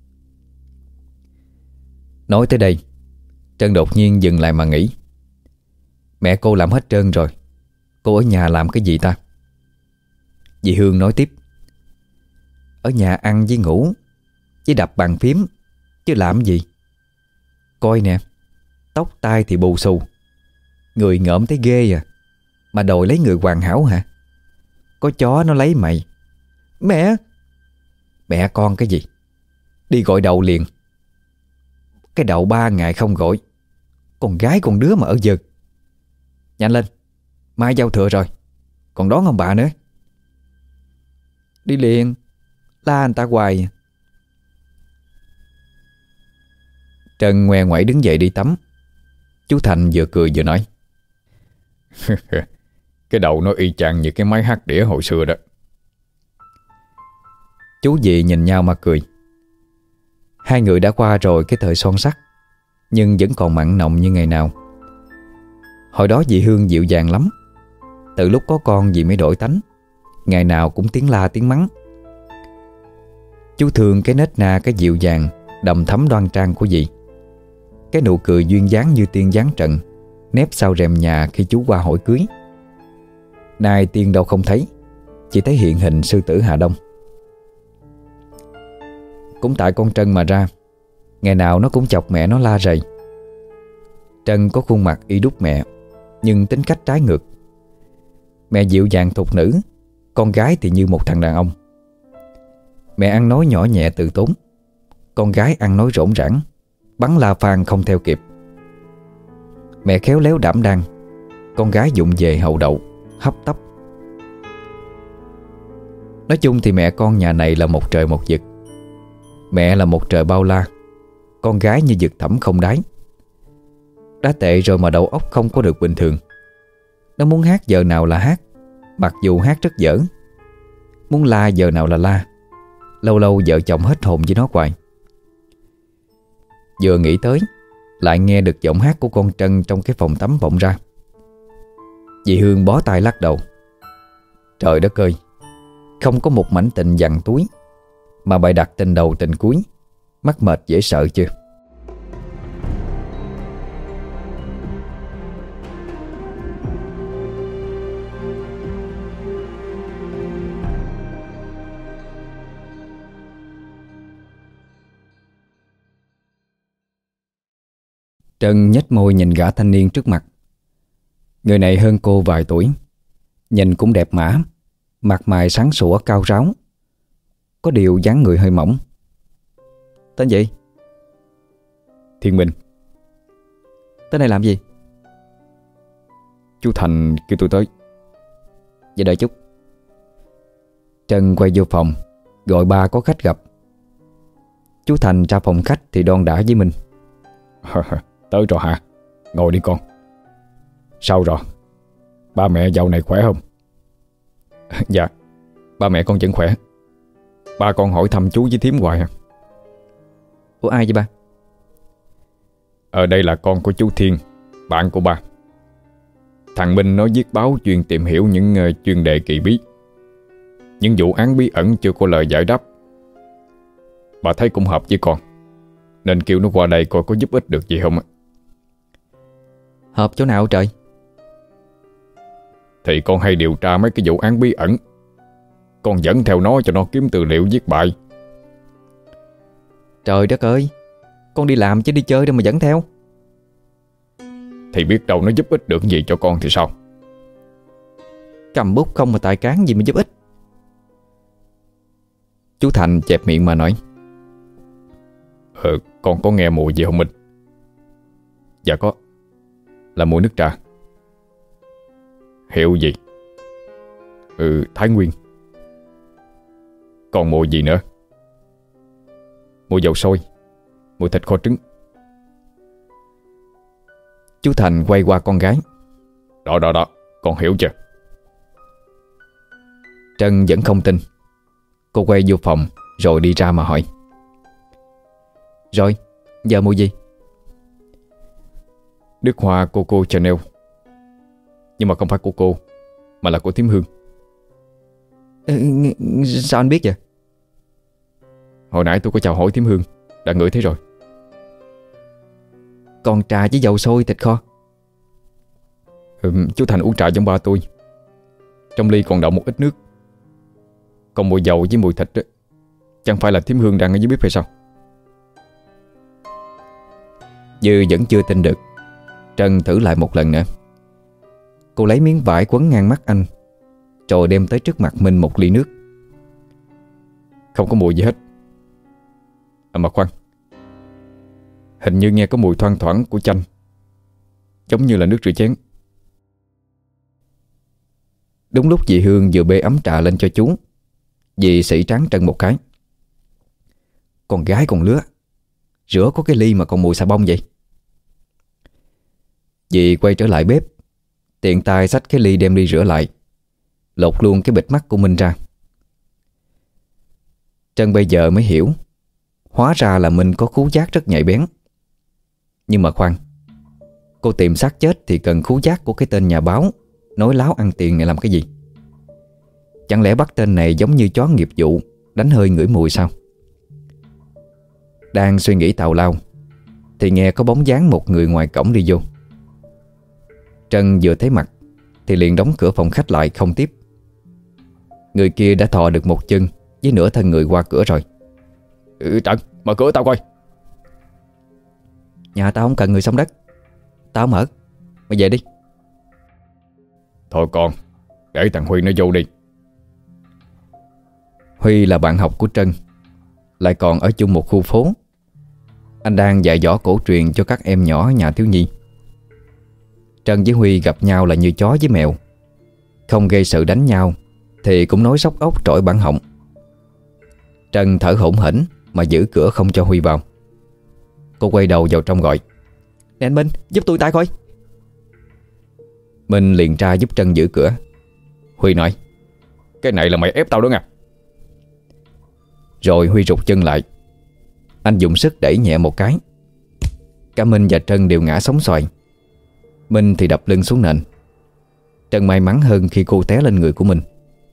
A: Nói tới đây, Trân đột nhiên dừng lại mà nghĩ: mẹ cô làm hết trơn rồi, cô ở nhà làm cái gì ta? Dì Hương nói tiếp: ở nhà ăn với ngủ, với đập bàn phím, chứ làm gì? Coi nè, tóc tai thì bù xù, người ngợm thấy ghê à, mà đòi lấy người hoàn hảo hả? Có chó nó lấy mày. Mẹ! Mẹ con cái gì? Đi gọi đậu liền. Cái đậu 3 ngày không gọi, con gái con đứa mà ở giật. Nhanh lên, mai giao thừa rồi, còn đón ông bà nữa. Đi liền, la anh ta hoài. Trân ngoe ngoẩy đứng dậy đi tắm. Chú Thành vừa cười vừa nói:
B: cái đầu nó y chang như cái máy hát đĩa hồi xưa đó.
A: Chú dì nhìn nhau mà cười. Hai người đã qua rồi cái thời son sắt, nhưng vẫn còn mặn nồng như ngày nào. Hồi đó dì Hương dịu dàng lắm. Từ lúc có con dì mới đổi tánh, ngày nào cũng tiếng la tiếng mắng. Chú thương cái nết na, cái dịu dàng đầm thấm đoan trang của dì, cái nụ cười duyên dáng như tiên dáng trần nép sau rèm nhà khi chú qua hỏi cưới. Nay tiên đâu không thấy, chỉ thấy hiện hình sư tử Hà Đông. Cũng tại con Trân mà ra, ngày nào nó cũng chọc mẹ nó la rầy. Trân có khuôn mặt y đúc mẹ, nhưng tính cách trái ngược. Mẹ dịu dàng thục nữ, con gái thì như một thằng đàn ông. Mẹ ăn nói nhỏ nhẹ từ tốn, con gái ăn nói rỗn rãng, bắn la phang không theo kịp. Mẹ khéo léo đảm đang, con gái vụng về hậu đậu, hấp tấp. Nói chung thì mẹ con nhà này là một trời một vực. Mẹ là một trời bao la, con gái như vực thẳm không đáy. Đã tệ rồi mà đầu óc không có được bình thường. Nó muốn hát giờ nào là hát, mặc dù hát rất dở. Muốn la giờ nào là la. Lâu lâu vợ chồng hết hồn với nó hoài. Vừa nghĩ tới, lại nghe được giọng hát của con Trân trong cái phòng tắm vọng ra. Dì Hương bó tay lắc đầu. Trời đất ơi, không có một mảnh tình dằn túi, mà bày đặt tình đầu tình cuối, mắc mệt dễ sợ chưa. Trân nhếch môi nhìn gã thanh niên trước mặt. Người này hơn cô vài tuổi, nhìn cũng đẹp mã, mặt mày sáng sủa cao ráo, có điều dáng người hơi mỏng. Tên gì?
B: Thiên Minh.
A: Tên này làm gì?
B: Chú Thành kêu tôi tới.
A: Vậy đợi chút. Trân quay vô phòng, gọi ba có khách gặp. Chú Thành ra phòng khách thì đon đả với mình.
B: Tới rồi hả? Ngồi đi con. Sao rồi? Ba mẹ dạo này khỏe không?
A: Dạ, ba mẹ con vẫn khỏe.
B: Ba con hỏi thăm chú với thím hoài hả?
A: Ủa ai vậy ba?
B: Ở đây là con của chú Thiên, bạn của ba. Thằng Minh nó viết báo chuyên tìm hiểu những chuyên đề kỳ bí, những vụ án bí ẩn chưa có lời giải đáp. Bà thấy cũng hợp với con, nên kêu nó qua đây coi có giúp ích được gì không.
A: Hợp chỗ nào trời?
B: Thì con hay điều tra mấy cái vụ án bí ẩn, con dẫn theo nó cho nó kiếm tư liệu viết bài.
A: Trời đất ơi, con đi làm chứ đi chơi đâu mà dẫn theo.
B: Thì biết đâu nó giúp ích được gì cho con thì sao?
A: Cầm bút không mà tài cán gì mà giúp ích. Chú Thành chẹp miệng mà nói.
B: Con có nghe mùi gì không Minh?
A: Dạ có.
B: Là mùi nước trà. Hiệu gì? Thái Nguyên. Còn mùi gì nữa? Mùi dầu sôi, mùi thịt kho trứng.
A: Chú Thành quay qua con gái.
B: Đó, con hiểu chưa?
A: Trân vẫn không tin. Cô quay vô phòng rồi đi ra mà hỏi. Rồi, giờ mùi gì?
B: Nước hoa Coco Chanel. Nhưng mà không phải của cô, mà là của thím Hương.
A: Sao anh biết vậy?
B: Hồi nãy tôi có chào hỏi thím Hương, đã ngửi thấy rồi.
A: Còn trà với dầu sôi thịt kho?
B: Chú Thành uống trà giống ba tôi. Trong ly còn đọng một ít nước. Còn mùi dầu với mùi thịt đó, chẳng phải là thím Hương đang ở dưới bếp hay sao?
A: Dư vẫn chưa tin được. Trân thử lại một lần nữa. Cô lấy miếng vải quấn ngang mắt anh, rồi đem tới trước mặt mình một ly nước.
B: Không có mùi gì hết. Mà khoan, hình như nghe có mùi thoang thoảng của chanh, giống như là nước rửa chén.
A: Đúng lúc dì Hương vừa bê ấm trà lên cho chú, dì sỉ trán Trân một cái. Con gái con lứa, rửa có cái ly mà còn mùi xà bông vậy? Dì quay trở lại bếp, tiện tay xách cái ly đem đi rửa lại, lột luôn cái bịt mắt của Minh ra. Trân bây giờ mới hiểu, hóa ra là Minh có khứu giác rất nhạy bén. Nhưng mà khoan, cô tìm xác chết thì cần khứu giác của cái tên nhà báo nói láo ăn tiền này làm cái gì? Chẳng lẽ bắt tên này giống như chó nghiệp vụ đánh hơi ngửi mùi sao? Đang suy nghĩ tào lao thì nghe có bóng dáng một người ngoài cổng đi vô. Trân vừa thấy mặt thì liền đóng cửa phòng khách lại không tiếp. Người kia đã thò được một chân với nửa thân người qua cửa rồi.
B: Trân, mở cửa tao coi.
A: Nhà tao không cần người sống đất, tao mở. Mày về đi.
B: Thôi con, để thằng Huy nó vô đi.
A: Huy là bạn học của Trân, lại còn ở chung một khu phố. Anh đang dạy võ cổ truyền cho các em nhỏ nhà thiếu nhi. Trân với Huy gặp nhau là như chó với mèo, không gây sự đánh nhau thì cũng nói sóc ốc trội bản họng. Trân thở hổn hển mà giữ cửa không cho Huy vào. Cô quay đầu vào trong gọi. Nè anh Minh, giúp tôi tay coi. Minh liền ra giúp Trân giữ cửa. Huy nói,
B: cái này là mày ép tao đó nha.
A: Rồi Huy rụt chân lại. Anh dùng sức đẩy nhẹ một cái. Cả Minh và Trân đều ngã sóng xoài. Minh thì đập lưng xuống nền. Trân may mắn hơn khi cô té lên người của mình.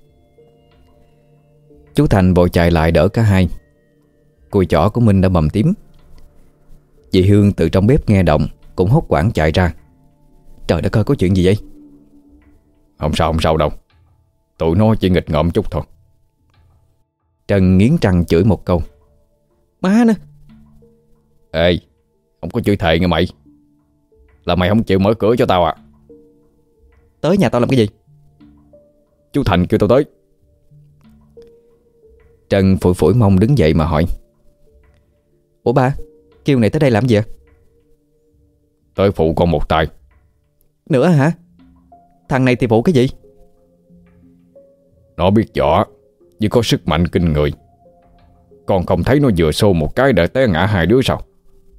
A: Chú Thành vội chạy lại đỡ cả hai. Cùi chỏ của Minh đã bầm tím. Dì Hương từ trong bếp nghe động cũng hốt hoảng chạy ra. Trời đất ơi, có chuyện gì vậy?
B: Không sao đâu. Tụi nó chỉ nghịch ngợm chút thôi.
A: Trân nghiến răng chửi một câu. Má nè.
B: Ê, không có chửi thề nghe mày. Là mày không chịu mở cửa cho tao à?
A: Tới nhà tao làm cái gì?
B: Chú Thành kêu tao tới.
A: Trân phủi phủi mông đứng dậy mà hỏi. Ủa ba, kêu này tới đây làm gì ạ?
B: Tới phụ con một tay.
A: Nữa hả? Thằng này thì phụ cái gì?
B: Nó biết võ, nhưng có sức mạnh kinh người, Con không thấy nó vừa xô một cái đã té ngã hai đứa sao?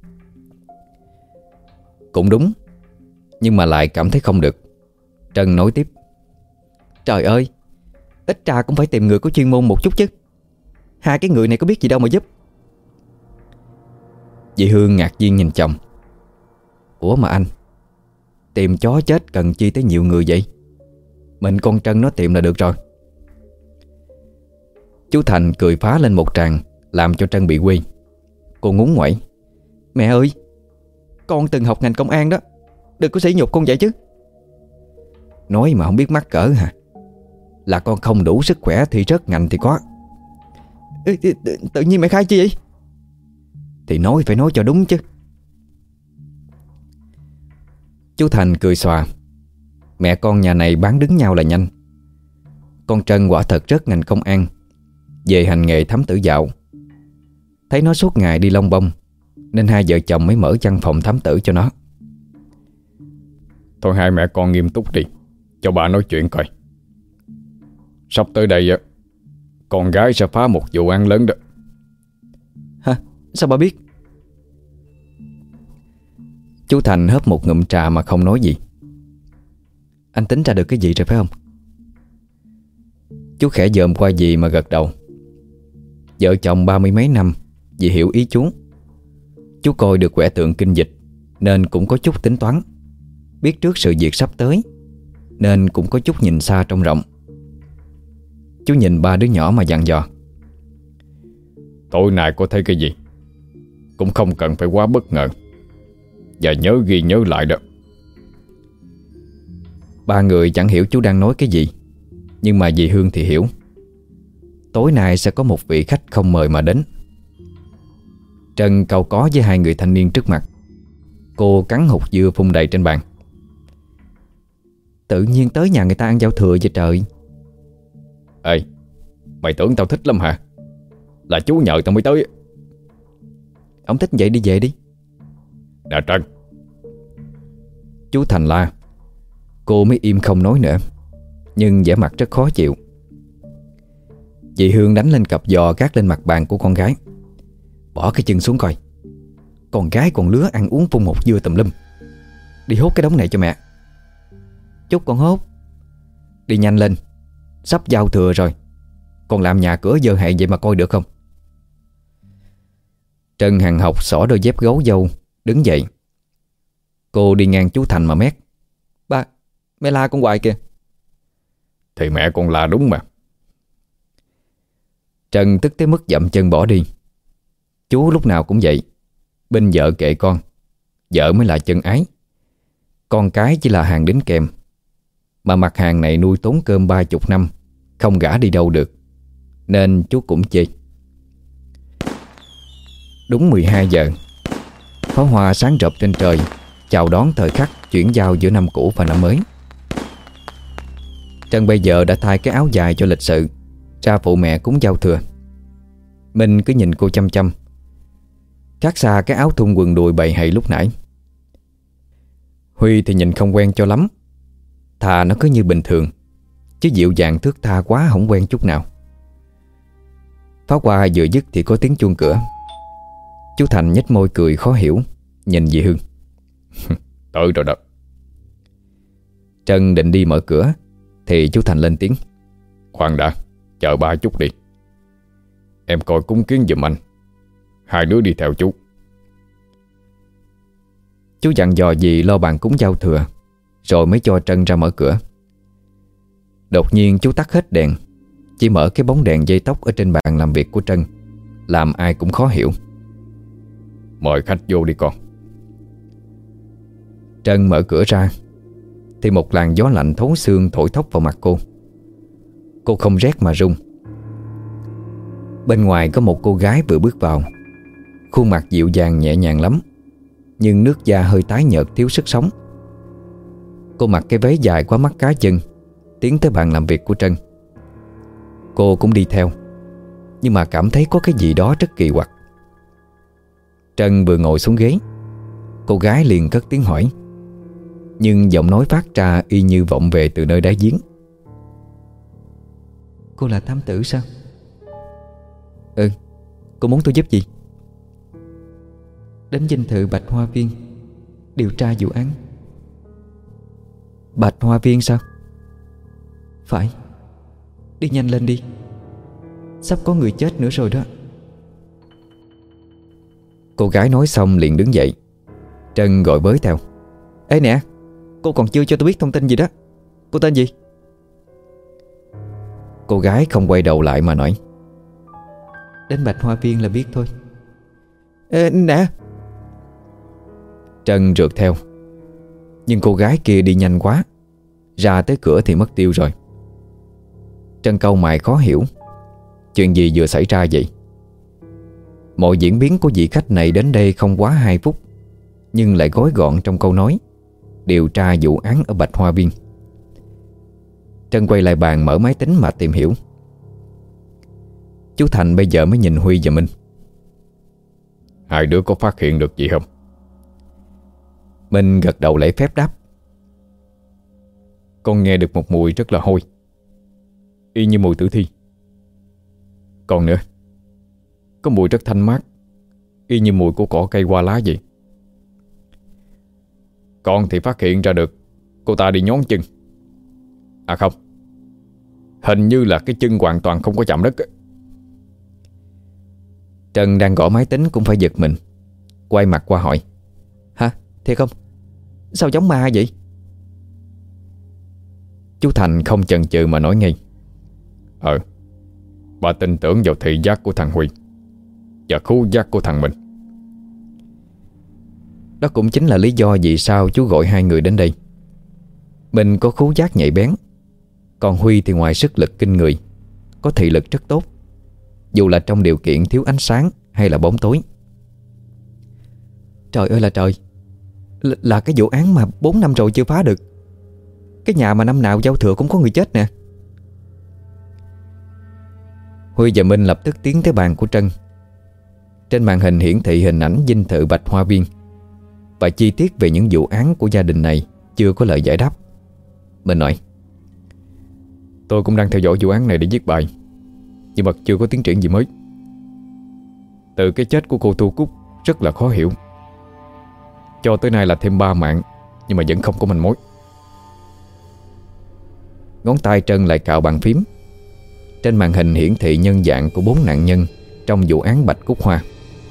A: Cũng đúng, nhưng mà lại cảm thấy không được. Trân nói tiếp: Trời ơi, ít ra cũng phải tìm người có chuyên môn một chút chứ. Hai cái người này có biết gì đâu mà giúp. Dì Hương ngạc nhiên nhìn chồng: Ủa mà anh, tìm chó chết cần chi tới nhiều người vậy? Mình con Trân nó tìm là được rồi. Chú Thành cười phá lên một tràng, làm cho Trân bị quê. Cô ngúng nguẩy: Mẹ ơi, con từng học ngành công an đó, đừng có sỉ nhục con vậy chứ. Nói mà không biết mắc cỡ hả? Là con không đủ sức khỏe thì rớt ngành thì có. Tự nhiên mẹ khai chi vậy? Thì nói phải nói cho đúng chứ. Chú Thành cười xòa: Mẹ con nhà này bán đứng nhau là nhanh. Con Trân quả thật rớt ngành công an, về hành nghề thám tử dạo. Thấy nó suốt ngày đi lông bông, nên hai vợ chồng mới mở văn phòng thám tử cho nó.
B: Thôi hai mẹ con nghiêm túc đi, cho bà nói chuyện coi. Sắp tới đây con gái sẽ phá một vụ án lớn đó.
A: Hả? Sao bà biết? Chú Thành hớp một ngụm trà mà không nói gì. Anh tính ra được cái gì rồi phải không? Chú khẽ dòm qua dì mà gật đầu. Vợ chồng 30 mấy năm, dì hiểu ý chú. Chú coi được quẻ tượng kinh dịch nên cũng có chút tính toán, biết trước sự việc sắp tới nên cũng có chút nhìn xa trông rộng. Chú nhìn ba đứa nhỏ mà dặn dò:
B: Tối nay có thấy cái gì cũng không cần phải quá bất ngờ, và nhớ ghi nhớ lại đó.
A: Ba người chẳng hiểu chú đang nói cái gì, nhưng mà dì Hương thì hiểu. Tối nay sẽ có một vị khách không mời mà đến. Trân cau có với hai người thanh niên trước mặt. Cô cắn hột dưa phun đầy trên bàn. Tự nhiên tới nhà người ta ăn giao thừa vậy trời.
B: Ê, mày tưởng tao thích lắm hả? Là chú nhờ tao mới tới.
A: Ông thích vậy đi về đi.
B: Nè Trân.
A: Chú Thành la. Cô mới im không nói nữa, nhưng vẻ mặt rất khó chịu. Dì Hương đánh lên cặp giò gác lên mặt bàn của con gái: Bỏ cái chân xuống coi. Con gái còn lứa ăn uống phun hột dưa tùm lum. Đi hốt cái đống này cho mẹ. Chút con hốt. Đi nhanh lên, sắp giao thừa rồi. Còn làm nhà cửa dơ hại vậy mà coi được không? Trân hằn học xỏ đôi dép gấu dâu, đứng dậy. Cô đi ngang chú Thành mà mét: Ba, mẹ la con hoài kìa.
B: Thì mẹ con la đúng mà.
A: Trân tức tới mức dậm chân bỏ đi. Chú lúc nào cũng vậy, bên vợ kệ con, vợ mới là chân ái. Con cái chỉ là hàng đính kèm. Mà mặt hàng này nuôi tốn cơm 30 năm, không gả đi đâu được, nên chú cũng chê. Đúng 12 giờ, pháo hoa sáng rộp trên trời chào đón thời khắc chuyển giao giữa năm cũ và năm mới. Trân bây giờ đã thay cái áo dài cho lịch sự, ra phụ mẹ cúng giao thừa. Minh cứ nhìn cô chăm chăm, khác xa cái áo thun quần đùi bầy hầy lúc nãy. Huy thì nhìn không quen cho lắm, thà nó cứ như bình thường, chứ dịu dàng thước tha quá không quen chút nào. Pháo hoa vừa dứt thì có tiếng chuông cửa. Chú Thành nhếch môi cười khó hiểu, nhìn dì Hương.
B: Tới rồi đó.
A: Trân định đi mở cửa thì chú Thành lên tiếng:
B: Khoan đã, chờ ba chút đi. Em coi cúng kiến giùm anh. Hai đứa đi theo chú.
A: Chú dặn dò dì lo bàn cúng giao thừa, rồi mới cho Trân ra mở cửa. Đột nhiên chú tắt hết đèn, chỉ mở cái bóng đèn dây tóc ở trên bàn làm việc của Trân, làm ai cũng khó hiểu.
B: Mời khách vô đi con.
A: Trân mở cửa ra thì một làn gió lạnh thấu xương thổi thốc vào mặt cô. Cô không rét mà run. Bên ngoài có một cô gái vừa bước vào, khuôn mặt dịu dàng nhẹ nhàng lắm, nhưng nước da hơi tái nhợt thiếu sức sống. Cô mặc cái váy dài quá mắt cá chân, tiến tới bàn làm việc của Trân. Cô cũng đi theo, nhưng mà cảm thấy có cái gì đó rất kỳ quặc. Trân vừa ngồi xuống ghế, cô gái liền cất tiếng hỏi, nhưng giọng nói phát ra y như vọng về từ nơi đáy giếng. Cô là thám tử sao? Ừ, Cô muốn tôi giúp gì? Đến dinh thự Bạch Hoa Viên điều tra vụ án. Bạch Hoa Viên sao? Phải. Đi nhanh lên đi, sắp có người chết nữa rồi đó. Cô gái nói xong liền đứng dậy. Trân gọi với theo. Ê nè, cô còn chưa cho tôi biết thông tin gì đó. Cô tên gì? Cô gái không quay đầu lại mà nói. Đến Bạch Hoa Viên là biết thôi. Ê nè. Trân rượt theo, nhưng cô gái kia đi nhanh quá, ra tới cửa thì mất tiêu rồi. Trân cau mày khó hiểu, chuyện gì vừa xảy ra vậy? Mọi diễn biến của vị khách này đến đây không quá 2 phút, nhưng lại gói gọn trong câu nói điều tra vụ án ở Bạch Hoa Viên. Trân quay lại bàn mở máy tính mà tìm hiểu. Chú Thành bây giờ mới nhìn Huy và Minh.
B: Hai đứa có phát hiện được gì không?
A: Minh gật đầu lễ phép đáp.
B: Con nghe được một mùi rất là hôi, y như mùi tử thi. Còn nữa, có mùi rất thanh mát, y như mùi của cỏ cây hoa lá vậy. Con thì phát hiện ra được cô ta đi nhón chân. À không, hình như là cái chân hoàn toàn không có chạm đất.
A: Trân đang gõ máy tính cũng phải giật mình, quay mặt qua hỏi. Hả? Thiệt không? Sao giống ma vậy?
B: Chú Thành không chần chừ mà nói ngay. Bà tin tưởng vào thị giác của thằng Huy và khứu giác của thằng Minh.
A: Đó cũng chính là lý do vì sao chú gọi hai người đến đây. Minh có khứu giác nhạy bén, còn Huy thì ngoài sức lực kinh người, có thị lực rất tốt, dù là trong điều kiện thiếu ánh sáng hay là bóng tối. Trời ơi là trời, là cái vụ án mà 4 năm rồi chưa phá được. Cái nhà mà năm nào giao thừa cũng có người chết nè. Huy và Minh lập tức tiến tới bàn của Trân. Trên màn hình hiển thị hình ảnh dinh thự Bạch Hoa Viên và chi tiết về những vụ án của gia đình này chưa có lời giải đáp. Minh nói.
B: Tôi cũng đang theo dõi vụ án này để viết bài, nhưng mà chưa có tiến triển gì mới. Từ cái chết của cô Tu Cúc rất là khó hiểu. Cho tới nay là thêm 3 mạng, nhưng mà vẫn không có manh mối.
A: Ngón tay Trân lại cào bàn phím. Trên màn hình hiển thị nhân dạng của 4 nạn nhân trong vụ án Bạch Cúc Hoa.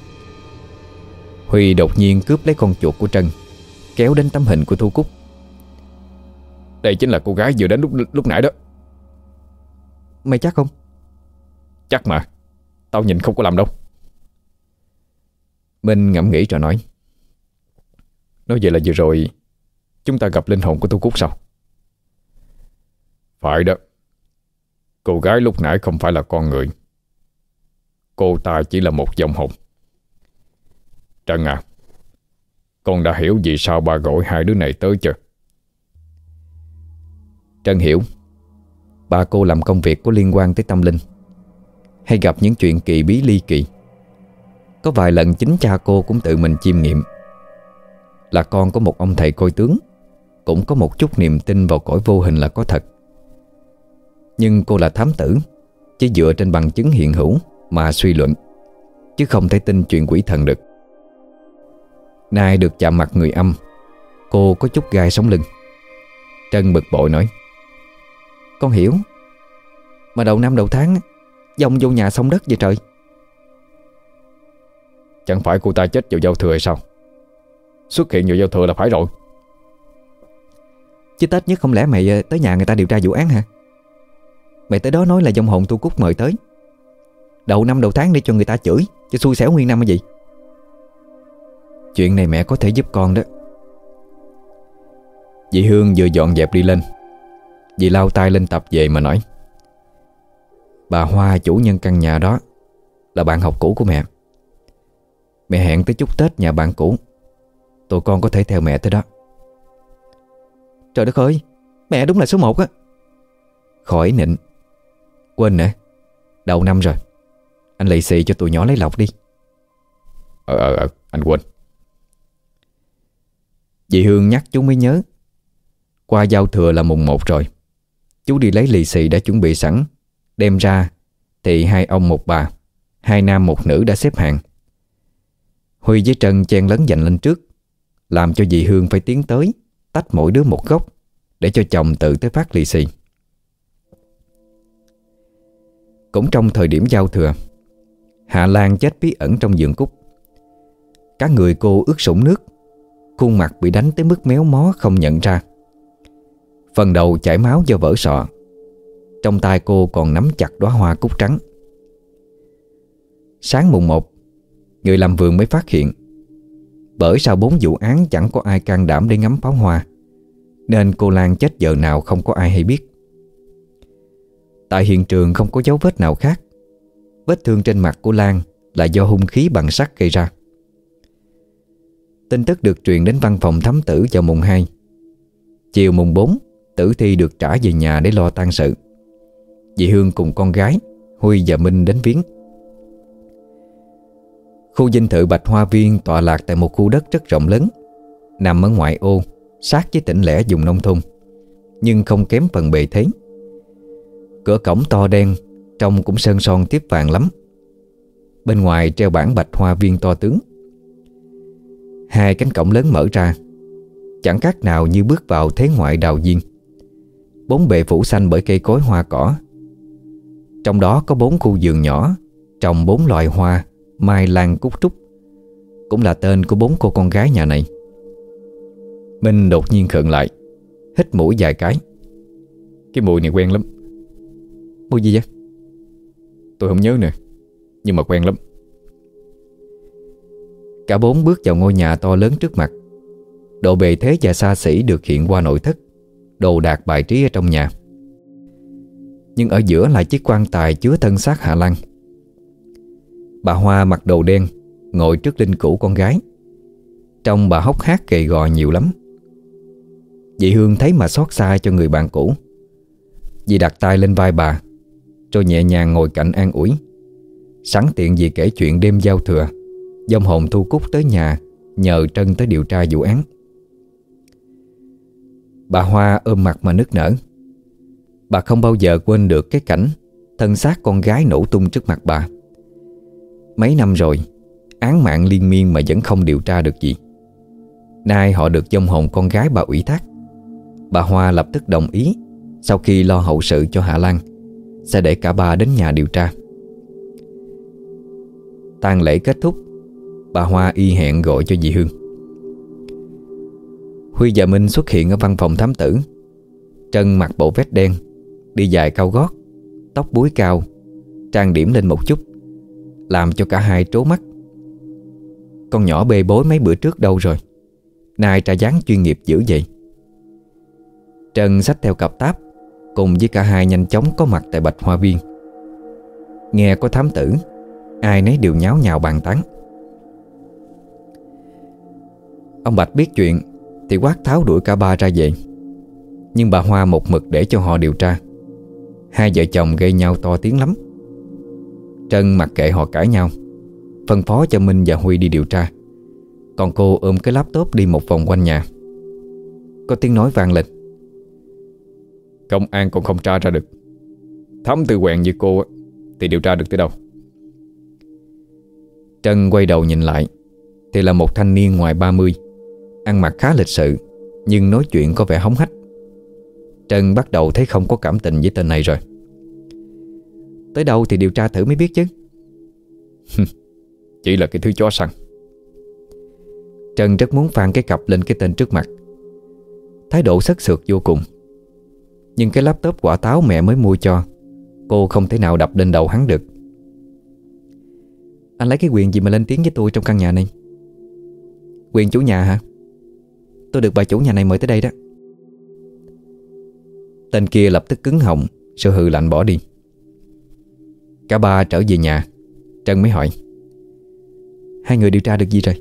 A: Huy đột nhiên cướp lấy con chuột của Trân, kéo đến tấm hình của Thu Cúc.
B: Đây chính là cô gái vừa đến lúc nãy đó.
A: Mày chắc không?
B: Chắc mà, tao nhìn không có lầm đâu.
A: Minh ngẫm nghĩ rồi nói.
B: Nói vậy là vừa rồi chúng ta gặp linh hồn của Thu Cúc sao? Phải đó. Cô gái lúc nãy không phải là con người. Cô ta chỉ là một vong hồn. Trân à, con đã hiểu vì sao ba gọi hai đứa này tới chưa?
A: Trân hiểu. Ba cô làm công việc có liên quan tới tâm linh, hay gặp những chuyện kỳ bí ly kỳ. Có vài lần chính cha cô cũng tự mình chiêm nghiệm. Là con có một ông thầy coi tướng, cũng có một chút niềm tin vào cõi vô hình là có thật. Nhưng cô là thám tử, chỉ dựa trên bằng chứng hiện hữu mà suy luận, chứ không thể tin chuyện quỷ thần được. Nay được chạm mặt người âm, cô có chút gai sống lưng. Trân bực bội nói. Con hiểu, mà đầu năm đầu tháng dông vô nhà xông đất vậy trời.
B: Chẳng phải cô ta chết vào giao thừa hay sao? Xuất hiện vào giao thừa là phải rồi.
A: Chứ Tết nhất không lẽ mày tới nhà người ta điều tra vụ án hả? Mày tới đó nói là vong hồn Tu Cúc mời tới. Đầu năm đầu tháng để cho người ta chửi, chứ xui xẻo nguyên năm hay gì. Chuyện này mẹ có thể giúp con đó. Dì Hương vừa dọn dẹp đi lên, dì lau tay lên tập về mà nói. Bà Hoa chủ nhân căn nhà đó là bạn học cũ của mẹ. Mẹ hẹn tới chúc Tết nhà bạn cũ, tụi con có thể theo mẹ tới đó. Trời đất ơi, mẹ đúng là số 1 á. Khỏi nịnh. Quên nữa, đầu năm rồi, anh lì xì cho tụi nhỏ lấy lộc đi.
B: Anh quên.
A: Dì Hương nhắc chú mới nhớ. Qua giao thừa là mùng 1 rồi, chú đi lấy lì xì đã chuẩn bị sẵn, đem ra thì 2 ông 1 bà Hai nam một nữ đã xếp hàng. Huy với Trân chen lấn giành lên trước, làm cho dì Hương phải tiến tới, tách mỗi đứa một góc để cho chồng tự tới phát lì xì. Cũng trong thời điểm giao thừa, Hạ Lan chết bí ẩn trong vườn cúc. Cả người cô ướt sũng nước, khuôn mặt bị đánh tới mức méo mó không nhận ra. Phần đầu chảy máu do vỡ sọ. Trong tay cô còn nắm chặt đóa hoa cúc trắng. Sáng mùng 1, người làm vườn mới phát hiện. Bởi sau 4 vụ án chẳng có ai can đảm để ngắm pháo hoa, nên cô Lan chết giờ nào không có ai hay biết. Tại hiện trường không có dấu vết nào khác. Vết thương trên mặt của Lan là do hung khí bằng sắt gây ra. Tin tức được truyền đến văn phòng thám tử vào mùng 2. Chiều mùng 4, tử thi được trả về nhà để lo tang sự. Dì Hương cùng con gái Huy và Minh đến viếng. Khu dinh thự Bạch Hoa Viên tọa lạc tại một khu đất rất rộng lớn, nằm ở ngoại ô, sát với tỉnh lẻ vùng nông thôn, nhưng không kém phần bề thế. Cửa cổng to đen, trông cũng sơn son tiếp vàng lắm. Bên ngoài treo bảng Bạch Hoa Viên to tướng. Hai cánh cổng lớn mở ra, chẳng khác nào như bước vào thế ngoại đào viên. 4 bề phủ xanh bởi cây cối hoa cỏ. Trong đó có 4 khu vườn nhỏ trồng 4 loài hoa mai lan cúc trúc, cũng là tên của 4 cô con gái nhà này. Minh đột nhiên khựng lại, hít mũi vài cái. Cái mùi này quen lắm. Mùi gì vậy? Tôi không nhớ nè, nhưng mà quen lắm. Cả 4 bước vào ngôi nhà to lớn trước mặt. Độ bề thế và xa xỉ được hiện qua nội thất, đồ đạc bài trí ở trong nhà. Nhưng ở giữa là chiếc quan tài chứa thân xác Hạ Lan. Bà Hoa mặc đồ đen, ngồi trước linh cữu con gái. Trông bà hốc hác gầy gò nhiều lắm. Dì Hương thấy mà xót xa cho người bạn cũ. Dì đặt tay lên vai bà, rồi nhẹ nhàng ngồi cạnh an ủi. Sẵn tiện dì kể chuyện đêm giao thừa, vong hồn Thu Cúc tới nhà nhờ Trân tới điều tra vụ án. Bà Hoa ôm mặt mà nức nở. Bà không bao giờ quên được cái cảnh thân xác con gái nổ tung trước mặt bà. Mấy năm rồi, án mạng liên miên mà vẫn không điều tra được gì. Nay họ được vong hồn con gái bà ủy thác. Bà Hoa lập tức đồng ý. Sau khi lo hậu sự cho Hạ Lan, sẽ để cả ba đến nhà điều tra. Tang lễ kết thúc, bà Hoa y hẹn gọi cho dì Hương. Huy và Minh xuất hiện ở văn phòng thám tử. Trân mặc bộ vest đen, đi giày cao gót, tóc búi cao, trang điểm lên một chút, làm cho cả hai trố mắt. Con nhỏ bê bối mấy bữa trước đâu rồi, nay tra dáng chuyên nghiệp dữ vậy. Trân xách theo cặp táp, cùng với cả hai nhanh chóng có mặt tại Bạch Hoa Viên. Nghe có thám tử, ai nấy đều nháo nhào bàn tán. Ông Bạch biết chuyện thì quát tháo đuổi cả ba ra về. Nhưng bà Hoa một mực để cho họ điều tra. Hai vợ chồng gây nhau to tiếng lắm. Trân mặc kệ họ cãi nhau, phân phó cho Minh và Huy đi điều tra. Còn cô ôm cái laptop đi một vòng quanh nhà. Có tiếng nói vang lên:
B: Công an còn không tra ra được. Thám tử quèn như cô thì điều tra được tới đâu?
A: Trân quay đầu nhìn lại thì là một thanh niên ngoài 30, ăn mặc khá lịch sự, nhưng nói chuyện có vẻ hống hách. Trân bắt đầu thấy không có cảm tình với tên này rồi. Tới đâu thì điều tra thử mới biết chứ.
B: Chỉ là cái thứ chó săn.
A: Trân rất muốn phang cái cặp lên cái tên trước mặt. Thái độ sất sượt vô cùng. Nhưng cái laptop quả táo mẹ mới mua cho, cô không thể nào đập lên đầu hắn được. Anh lấy cái quyền gì mà lên tiếng với tôi trong căn nhà này? Quyền chủ nhà hả? Tôi được bà chủ nhà này mời tới đây đó. Tên kia lập tức cứng họng, rồi hừ lạnh bỏ đi. Cả ba trở về nhà. Trân mới hỏi: Hai người điều tra được gì rồi?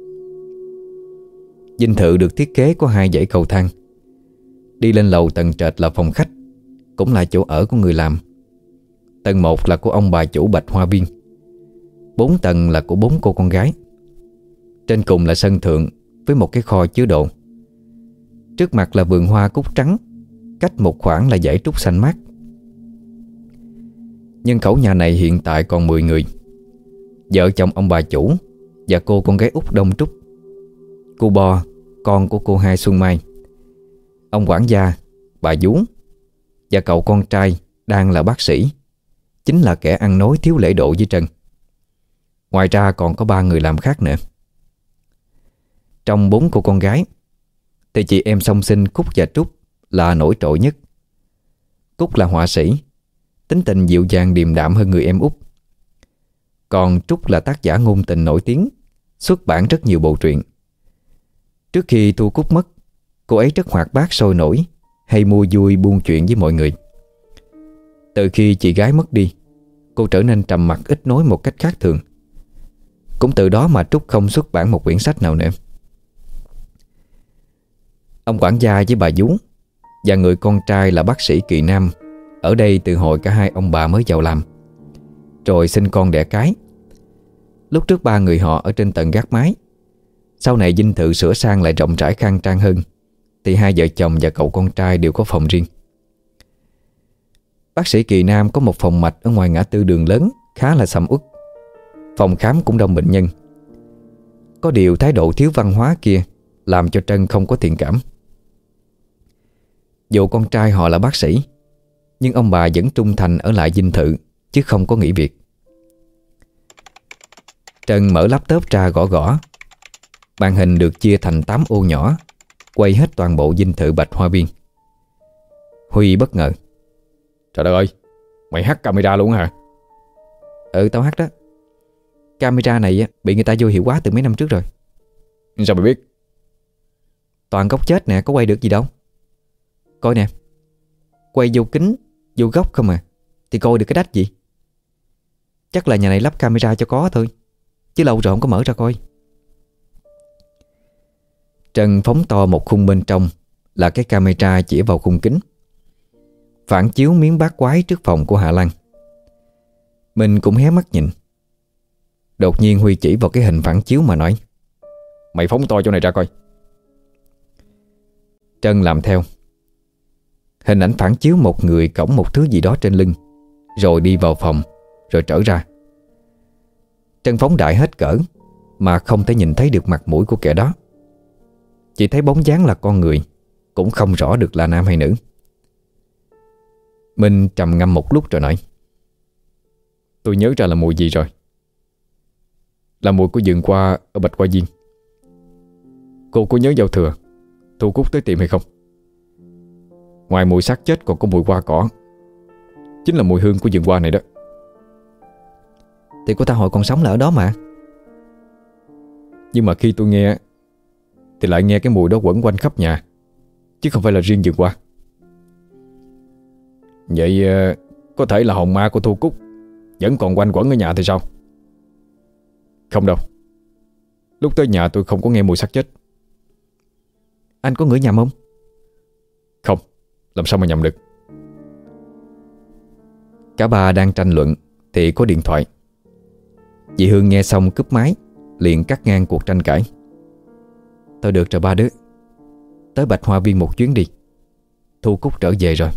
A: Dinh thự được thiết kế có 2 dãy cầu thang. Đi lên lầu tầng trệt là phòng khách, cũng là chỗ ở của người làm. Tầng 1 là của ông bà chủ Bạch Hoa Viên. 4 tầng là của 4 cô con gái. Trên cùng là sân thượng với một cái kho chứa đồ. Trước mặt là vườn hoa cúc trắng, cách một khoảng là dãy trúc xanh mát. Nhân khẩu nhà này hiện tại còn 10 người. vợ chồng ông bà chủ và cô con gái út Đông Trúc, cô Bo, con của cô Hai Xuân Mai, ông quản gia, bà vú và cậu con trai đang là bác sĩ, chính là kẻ ăn nói thiếu lễ độ với Trân. Ngoài ra còn có 3 người làm khác nữa. Trong 4 cô con gái thì chị em song sinh Cúc và Trúc là nổi trội nhất. Cúc là họa sĩ, tính tình dịu dàng điềm đạm hơn người em út. Còn Trúc là tác giả ngôn tình nổi tiếng, xuất bản rất nhiều bộ truyện. Trước khi Thu Cúc mất, cô ấy rất hoạt bát sôi nổi, hay mua vui buôn chuyện với mọi người. Từ khi chị gái mất đi, cô trở nên trầm mặc ít nói một cách khác thường. Cũng từ đó mà Trúc không xuất bản một quyển sách nào nữa. Ông quản gia với bà vú và người con trai là bác sĩ Kỳ Nam ở đây từ hồi cả hai ông bà mới vào làm, rồi sinh con đẻ cái. Lúc trước 3 người họ ở trên tầng gác mái, sau này dinh thự sửa sang lại rộng rãi khang trang hơn, thì hai vợ chồng và cậu con trai đều có phòng riêng. Bác sĩ Kỳ Nam có một phòng mạch ở ngoài ngã tư đường lớn khá là sầm uất. Phòng khám cũng đông bệnh nhân. Có điều thái độ thiếu văn hóa kia làm cho Trân không có thiện cảm. Dù con trai họ là bác sĩ, nhưng ông bà vẫn trung thành ở lại dinh thự, chứ không có nghỉ việc. Trân mở laptop ra gõ gõ. Màn hình được chia thành 8 ô nhỏ, quay hết toàn bộ dinh thự Bạch Hoa Viên. Huy bất ngờ:
B: Trời đất ơi, mày hack camera luôn hả?
A: Ừ, tao hack đó. Camera này bị người ta vô hiệu hóa từ mấy năm trước rồi.
B: Sao mày biết?
A: Toàn góc chết nè, có quay được gì đâu. Coi nè, quay vô kính, vô góc không à, thì coi được cái đách gì. Chắc là nhà này lắp camera cho có thôi, chứ lâu rồi không có mở ra coi. Trân phóng to một khung bên trong là cái camera chỉ vào khung kính, phản chiếu miếng bát quái trước phòng của Hạ Lan. Mình cũng hé mắt nhìn. Đột nhiên Huy chỉ vào cái hình phản chiếu mà nói:
B: Mày phóng to chỗ này ra coi.
A: Trân làm theo. Hình ảnh phản chiếu một người cõng một thứ gì đó trên lưng, rồi đi vào phòng, rồi trở ra. Trân phóng đại hết cỡ mà không thể nhìn thấy được mặt mũi của kẻ đó. Chỉ thấy bóng dáng là con người, cũng không rõ được là nam hay nữ. Minh trầm ngâm một lúc rồi nói:
B: Tôi nhớ ra là mùi gì rồi. Là mùi của vườn qua ở Bạch Hoa Viên. Cô có nhớ giao thừa Thu Cúc tới tìm hay không? Ngoài mùi xác chết còn có mùi hoa cỏ, chính là mùi hương của vườn hoa này đó.
A: Thì cô ta hồi còn sống là ở đó mà.
B: Nhưng mà khi tôi nghe thì lại nghe cái mùi đó quẩn quanh khắp nhà, chứ không phải là riêng vườn hoa. Vậy có thể là hồn ma của Thu Cúc vẫn còn quanh quẩn ở nhà thì sao? Không đâu, lúc tới nhà tôi không có nghe mùi xác chết.
A: Anh có ngửi nhầm không?
B: Không, làm sao mà nhầm được.
A: Cả ba đang tranh luận thì có điện thoại. Chị Hương nghe xong cúp máy, liền cắt ngang cuộc tranh cãi. Thôi được rồi ba đứa, tới Bạch Hoa Viên một chuyến đi. Thu Cúc trở về rồi.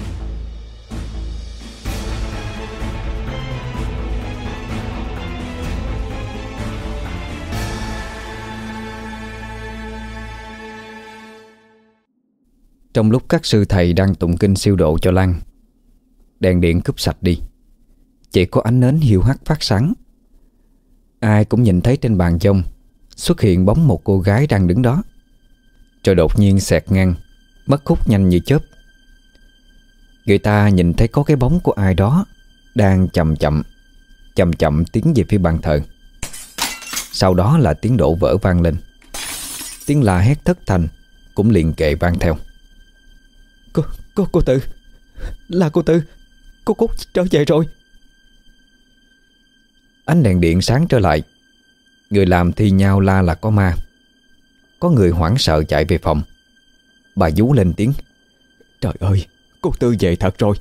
A: Trong lúc các sư thầy đang tụng kinh siêu độ cho Lan, đèn điện cúp sạch đi, chỉ có ánh nến hiu hắt phát sáng. Ai cũng nhìn thấy trên bàn dông xuất hiện bóng một cô gái đang đứng đó, rồi đột nhiên xẹt ngang, mất hút nhanh như chớp. Người ta nhìn thấy có cái bóng của ai đó đang chậm chậm tiến về phía bàn thờ. Sau đó là tiếng đổ vỡ vang lên. Tiếng la hét thất thanh cũng liền kề vang theo. Cô Tư, là cô Tư, cô Cúc trở về rồi. Ánh đèn điện sáng trở lại. Người làm thi nhau la là có ma. Có người hoảng sợ chạy về phòng. Bà vú lên tiếng: Trời ơi, cô Tư về thật rồi.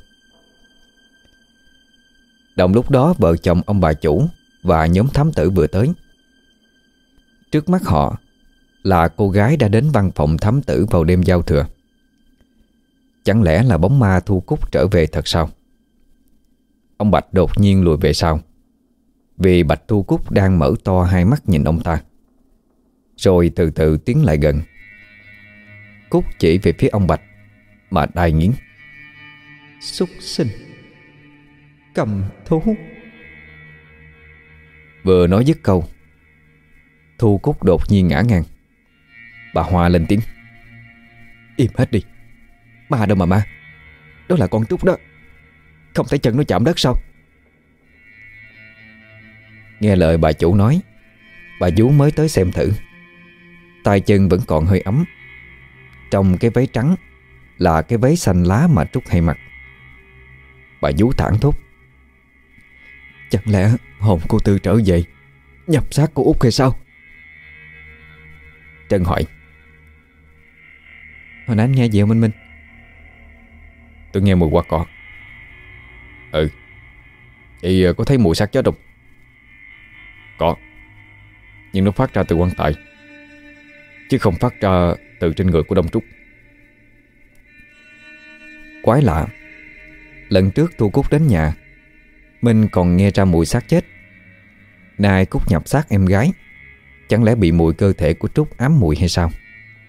A: Đồng lúc đó vợ chồng ông bà chủ và nhóm thám tử vừa tới. Trước mắt họ là cô gái đã đến văn phòng thám tử vào đêm giao thừa. Chẳng lẽ là bóng ma Thu Cúc trở về thật sao? Ông Bạch đột nhiên lùi về sau. vì Bạch Thu Cúc đang mở to hai mắt nhìn ông ta, rồi từ từ tiến lại gần. Cúc chỉ về phía ông Bạch mà đai nghiến: "Súc sinh, cầm thú." Vừa nói dứt câu, Thu Cúc đột nhiên ngã ngang. Bà Hoa lên tiếng: "Im hết đi, ma đâu mà ma, đó là con Trúc đó, không thấy chân nó chạm đất sao?" Nghe lời bà chủ nói, bà vú mới tới xem thử. Tay chân vẫn còn hơi ấm. Trong cái váy trắng là cái váy xanh lá mà Trúc hay mặc. Bà vú thảng thốt: "Chẳng lẽ hồn cô Tư trở về nhập xác cô Út hay sao?" Trân hỏi: "Hồi nãy anh nghe gì không Minh Minh?"
B: "Tôi nghe mùi hoa cỏ." "Ừ, vậy có thấy mùi xác chết không?" "Có, nhưng nó phát ra từ quan tài, chứ không phát ra từ trên người của Đông Trúc."
A: Quái lạ, lần trước Thu Cúc đến nhà, Minh còn nghe ra mùi xác chết. Nay Cúc nhập xác em gái, chẳng lẽ bị mùi cơ thể của Trúc ám mùi hay sao?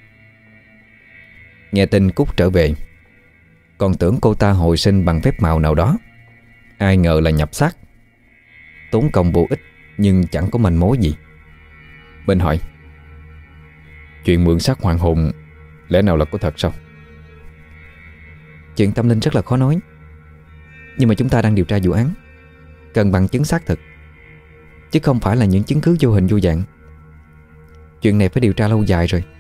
A: Nghe tin Cúc trở về, còn tưởng cô ta hồi sinh bằng phép màu nào đó, ai ngờ là nhập xác. Tốn công vô ích nhưng chẳng có manh mối gì. Minh hỏi:
B: "Chuyện mượn xác hoàn hồn lẽ nào là có thật sao?"
A: "Chuyện tâm linh rất là khó nói, nhưng mà chúng ta đang điều tra vụ án, cần bằng chứng xác thực, chứ không phải là những chứng cứ vô hình vô dạng. Chuyện này phải điều tra lâu dài rồi."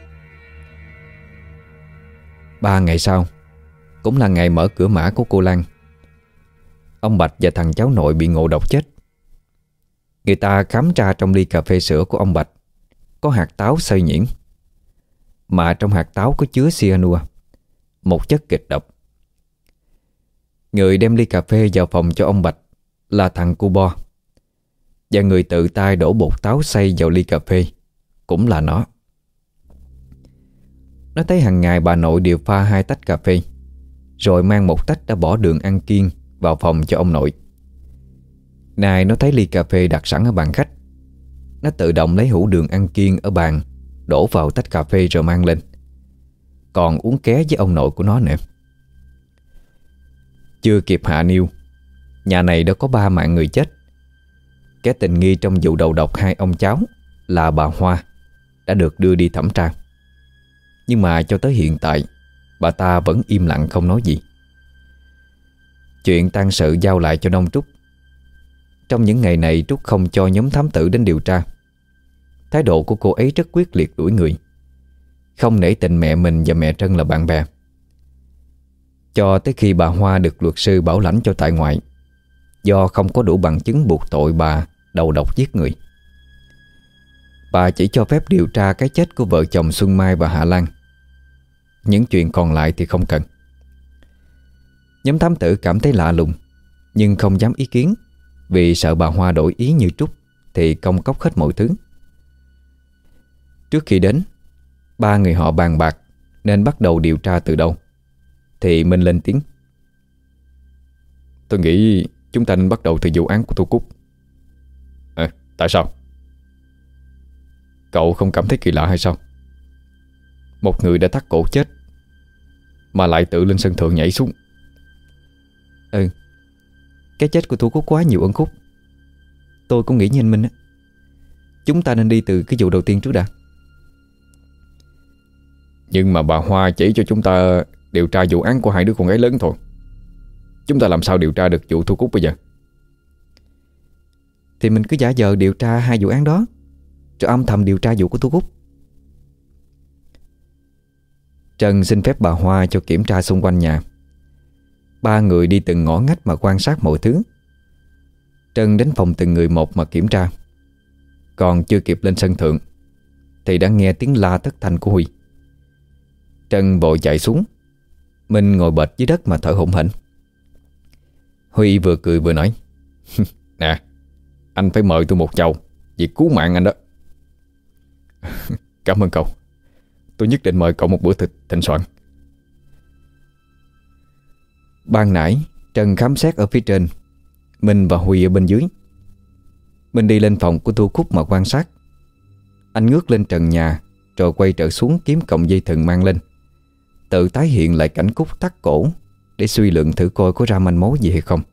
A: 3 ngày sau, cũng là ngày mở cửa mã của cô Lan, ông Bạch và thằng cháu nội bị ngộ độc chết. Người ta khám ra trong ly cà phê sữa của ông Bạch có hạt táo xay nhuyễn, mà trong hạt táo có chứa cyanua, một chất kịch độc. Người đem ly cà phê vào phòng cho ông Bạch là thằng cu Bo, và người tự tay đổ bột táo xay vào ly cà phê cũng là nó. Nó thấy hàng ngày bà nội đều pha 2 tách cà phê, rồi mang một tách đã bỏ đường ăn kiêng vào phòng cho ông nội. Nay nó thấy ly cà phê đặt sẵn ở bàn khách, nó tự động lấy hũ đường ăn kiêng ở bàn, đổ vào tách cà phê rồi mang lên, còn uống ké với ông nội của nó nữa. Chưa kịp hạ niêu, nhà này đã có 3 mạng người chết. Kẻ tình nghi trong vụ đầu độc 2 ông cháu là bà Hoa đã được đưa đi thẩm tra. Nhưng mà cho tới hiện tại, bà ta vẫn im lặng không nói gì. Chuyện tang sự giao lại cho Đông Trúc. Trong những ngày này, Trúc không cho nhóm thám tử đến điều tra. Thái độ của cô ấy rất quyết liệt đuổi người, không nể tình mẹ mình và mẹ Trân là bạn bè. Cho tới khi bà Hoa được luật sư bảo lãnh cho tại ngoại, do không có đủ bằng chứng buộc tội bà đầu độc giết người. Bà chỉ cho phép điều tra cái chết của vợ chồng Xuân Mai và Hạ Lan. Những chuyện còn lại thì không cần. Nhóm thám tử cảm thấy lạ lùng, nhưng không dám ý kiến, vì sợ bà Hoa đổi ý như Trúc thì công cốc hết mọi thứ. Trước khi đến, 3 người họ bàn bạc nên bắt đầu điều tra từ đâu, thì Minh lên tiếng:
B: "Tôi nghĩ chúng ta nên bắt đầu từ vụ án của Thu Cúc." Tại sao? Cậu không cảm thấy kỳ lạ hay sao? Một người đã thắt cổ chết mà lại tự lên sân thượng nhảy xuống.
A: Cái chết của Thu Cúc quá nhiều ẩn khúc. Tôi cũng nghĩ như anh Minh á. Chúng ta nên đi từ cái vụ đầu tiên trước đã.
B: Nhưng mà bà Hoa chỉ cho chúng ta điều tra vụ án của 2 đứa con gái lớn thôi. Chúng ta làm sao điều tra được vụ Thu Cúc bây giờ?
A: Thì mình cứ giả vờ điều tra 2 vụ án đó, rồi âm thầm điều tra vụ của Thu Cúc. Trân xin phép bà Hoa cho kiểm tra xung quanh nhà. 3 người đi từng ngõ ngách mà quan sát mọi thứ. Trân đến phòng từng người một mà kiểm tra. Còn chưa kịp lên sân thượng thì đã nghe tiếng la thất thanh của Huy. Trân vội chạy xuống. Minh ngồi bệt dưới đất mà thở hổn hển. Huy vừa cười vừa nói:
B: "Nè, anh phải mời tôi một chầu vì cứu mạng anh đó." "Cảm ơn cậu. Tôi nhất định mời cậu một bữa thịnh soạn."
A: Ban nãy Trân khám xét ở phía trên, Minh và Huy ở bên dưới. Mình đi lên phòng của Thu Cúc mà quan sát. Anh ngước lên trần nhà rồi quay trở xuống kiếm cọng dây thừng mang lên, tự tái hiện lại cảnh Cúc thắt cổ để suy luận thử coi có ra manh mối gì hay không.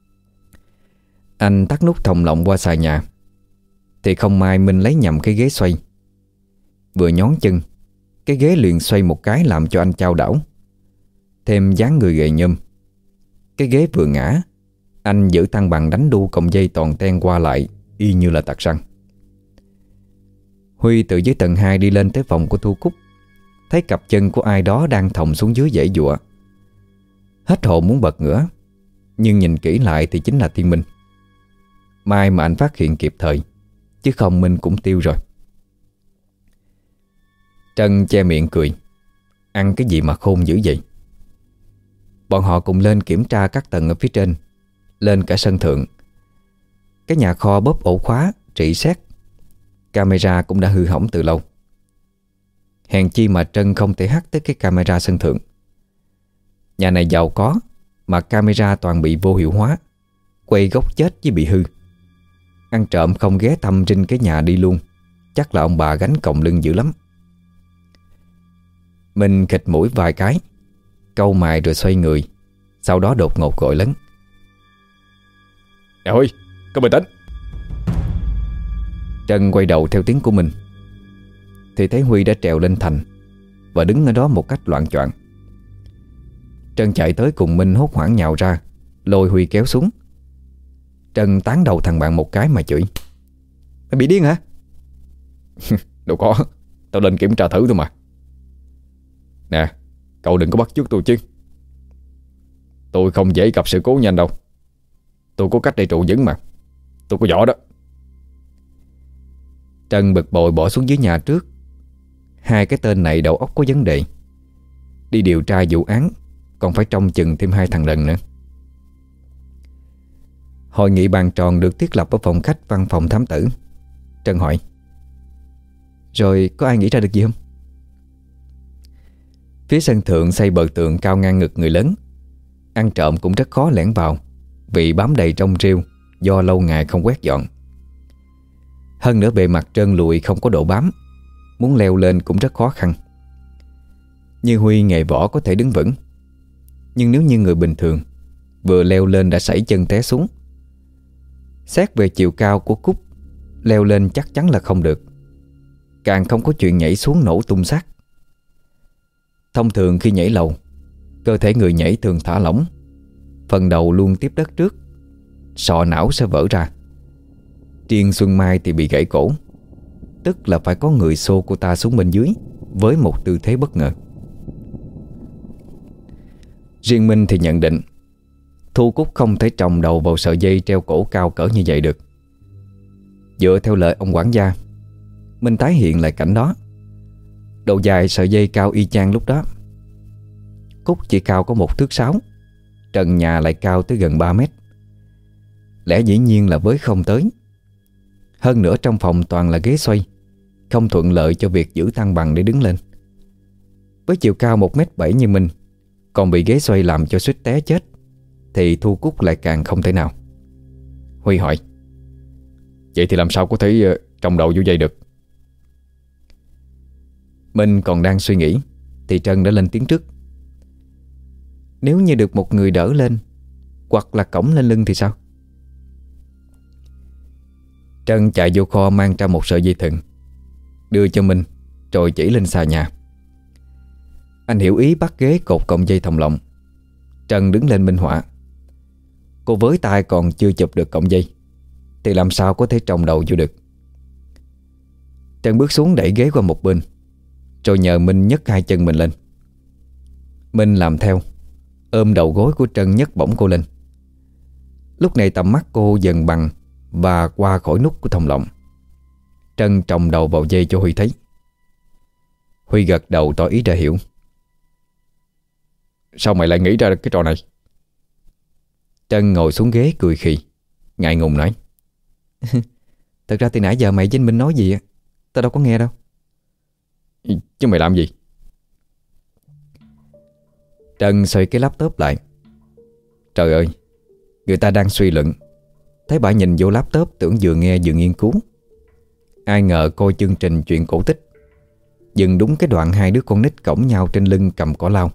A: Anh tắt nút thòng lọng qua xà nhà thì không may mình lấy nhầm cái ghế xoay. Vừa nhón chân, cái ghế liền xoay một cái làm cho anh chao đảo. Thêm dáng người gầy nhom, cái ghế vừa ngã, anh giữ thăng bằng đánh đu cọng dây toàn ten qua lại y như là tạc răng. Huy từ dưới tầng 2 đi lên tới phòng của Thu Cúc, thấy cặp chân của ai đó đang thòng xuống dưới giãy giụa. Hết hồn muốn bật ngửa, nhưng nhìn kỹ lại thì chính là Thiên Minh. May mà anh phát hiện kịp thời, chứ không Minh cũng tiêu rồi. Trân che miệng cười. Ăn cái gì mà khôn dữ vậy? Bọn họ cùng lên kiểm tra các tầng ở phía trên, lên cả sân thượng. Cái nhà kho bóp ổ khóa, rỉ sét. Camera cũng đã hư hỏng từ lâu. Hèn chi mà Trân không thể hack tới cái camera sân thượng. Nhà này giàu có mà camera toàn bị vô hiệu hóa, quay góc chết với bị hư. Ăn trộm không ghé thăm trên cái nhà đi luôn, chắc là ông bà gánh còng lưng dữ lắm. Mình khịt mũi vài cái, cau mày rồi xoay người. Sau đó đột ngột gọi lớn:
B: Nè Huy, có bình tĩnh.
A: Trân quay đầu theo tiếng của mình thì thấy Huy đã trèo lên thành và đứng ở đó một cách loạng choạng. Trân chạy tới cùng Minh hốt hoảng nhào ra, lôi Huy kéo xuống. Trân tán đầu thằng bạn một cái mà chửi: Mày bị điên hả?
B: Đâu có, tao lên kiểm tra thử thôi mà. Nè, cậu đừng có bắt chước tôi chứ. Tôi không dễ gặp sự cố nhanh đâu. Tôi có cách để trụ vững mà. Tôi có võ đó.
A: Trân bực bội bỏ xuống dưới nhà trước. Hai cái tên này đầu óc có vấn đề. Đi điều tra vụ án còn phải trông chừng thêm 2 thằng rần nữa. Hội nghị bàn tròn được thiết lập ở phòng khách văn phòng thám tử. Trân hỏi: Rồi có ai nghĩ ra được gì không? Phía sân thượng xây bờ tường cao ngang ngực người lớn. Ăn trộm cũng rất khó lẻn vào vì bám đầy trong rêu do lâu ngày không quét dọn. Hơn nữa bề mặt trơn lùi không có độ bám, muốn leo lên cũng rất khó khăn. Như Huy nghề võ có thể đứng vững, nhưng nếu như người bình thường vừa leo lên đã sảy chân té xuống. Xét về chiều cao của Cúc, leo lên chắc chắn là không được, càng không có chuyện nhảy xuống nổ tung xác. Thông thường khi nhảy lầu, cơ thể người nhảy thường thả lỏng, phần đầu luôn tiếp đất trước, sọ não sẽ vỡ ra. Riêng Xuân Mai thì bị gãy cổ, tức là phải có người xô cô ta xuống bên dưới với một tư thế bất ngờ. Riêng Minh thì nhận định Thu Cúc không thể trồng đầu vào sợi dây treo cổ cao cỡ như vậy được. Dựa theo lời ông quản gia, Minh tái hiện lại cảnh đó. Độ dài sợi dây cao y chang lúc đó. Cúc chỉ cao có 1,6 thước, trần nhà lại cao tới gần 3 mét. Lẽ dĩ nhiên là với không tới. Hơn nữa trong phòng toàn là ghế xoay, không thuận lợi cho việc giữ thăng bằng để đứng lên. Với chiều cao 1,7 m như mình, còn bị ghế xoay làm cho suýt té chết, thì Thu Cúc lại càng không thể nào. Huy hỏi:
B: Vậy thì làm sao có thể trồng đầu vô dây được?
A: Mình còn đang suy nghĩ thì Trân đã lên tiếng trước: Nếu như được một người đỡ lên, hoặc là cõng lên lưng thì sao? Trân chạy vô kho mang ra một sợi dây thừng, đưa cho Minh rồi chỉ lên xà nhà. Anh hiểu ý bắt ghế cột cọng dây thòng lọng. Trân đứng lên minh họa. Cô với tay còn chưa chụp được cọng dây thì làm sao có thể trồng đầu vô được. Trân bước xuống đẩy ghế qua một bên, rồi nhờ Minh nhấc 2 chân mình lên. Minh làm theo, ôm đầu gối của Trân nhấc bổng cô lên. Lúc này tầm mắt cô dần bằng và qua khỏi nút của thòng lọng. Trân trồng đầu vào dây cho Huy thấy. Huy gật đầu tỏ ý đã hiểu.
B: Sao mày lại nghĩ ra được cái trò này?
A: Trân ngồi xuống ghế cười khì, ngại ngùng nói: Thật ra thì nãy giờ mày với Minh nói gì á, tao đâu có nghe đâu.
B: Chứ mày làm gì?
A: Trân xoay cái laptop lại. Trời ơi, người ta đang suy luận, Thấy bà nhìn vô laptop tưởng vừa nghe vừa nghiên cứu. Ai ngờ coi chương trình chuyện cổ tích dừng đúng cái đoạn hai đứa con nít cõng nhau trên lưng cầm cỏ lau.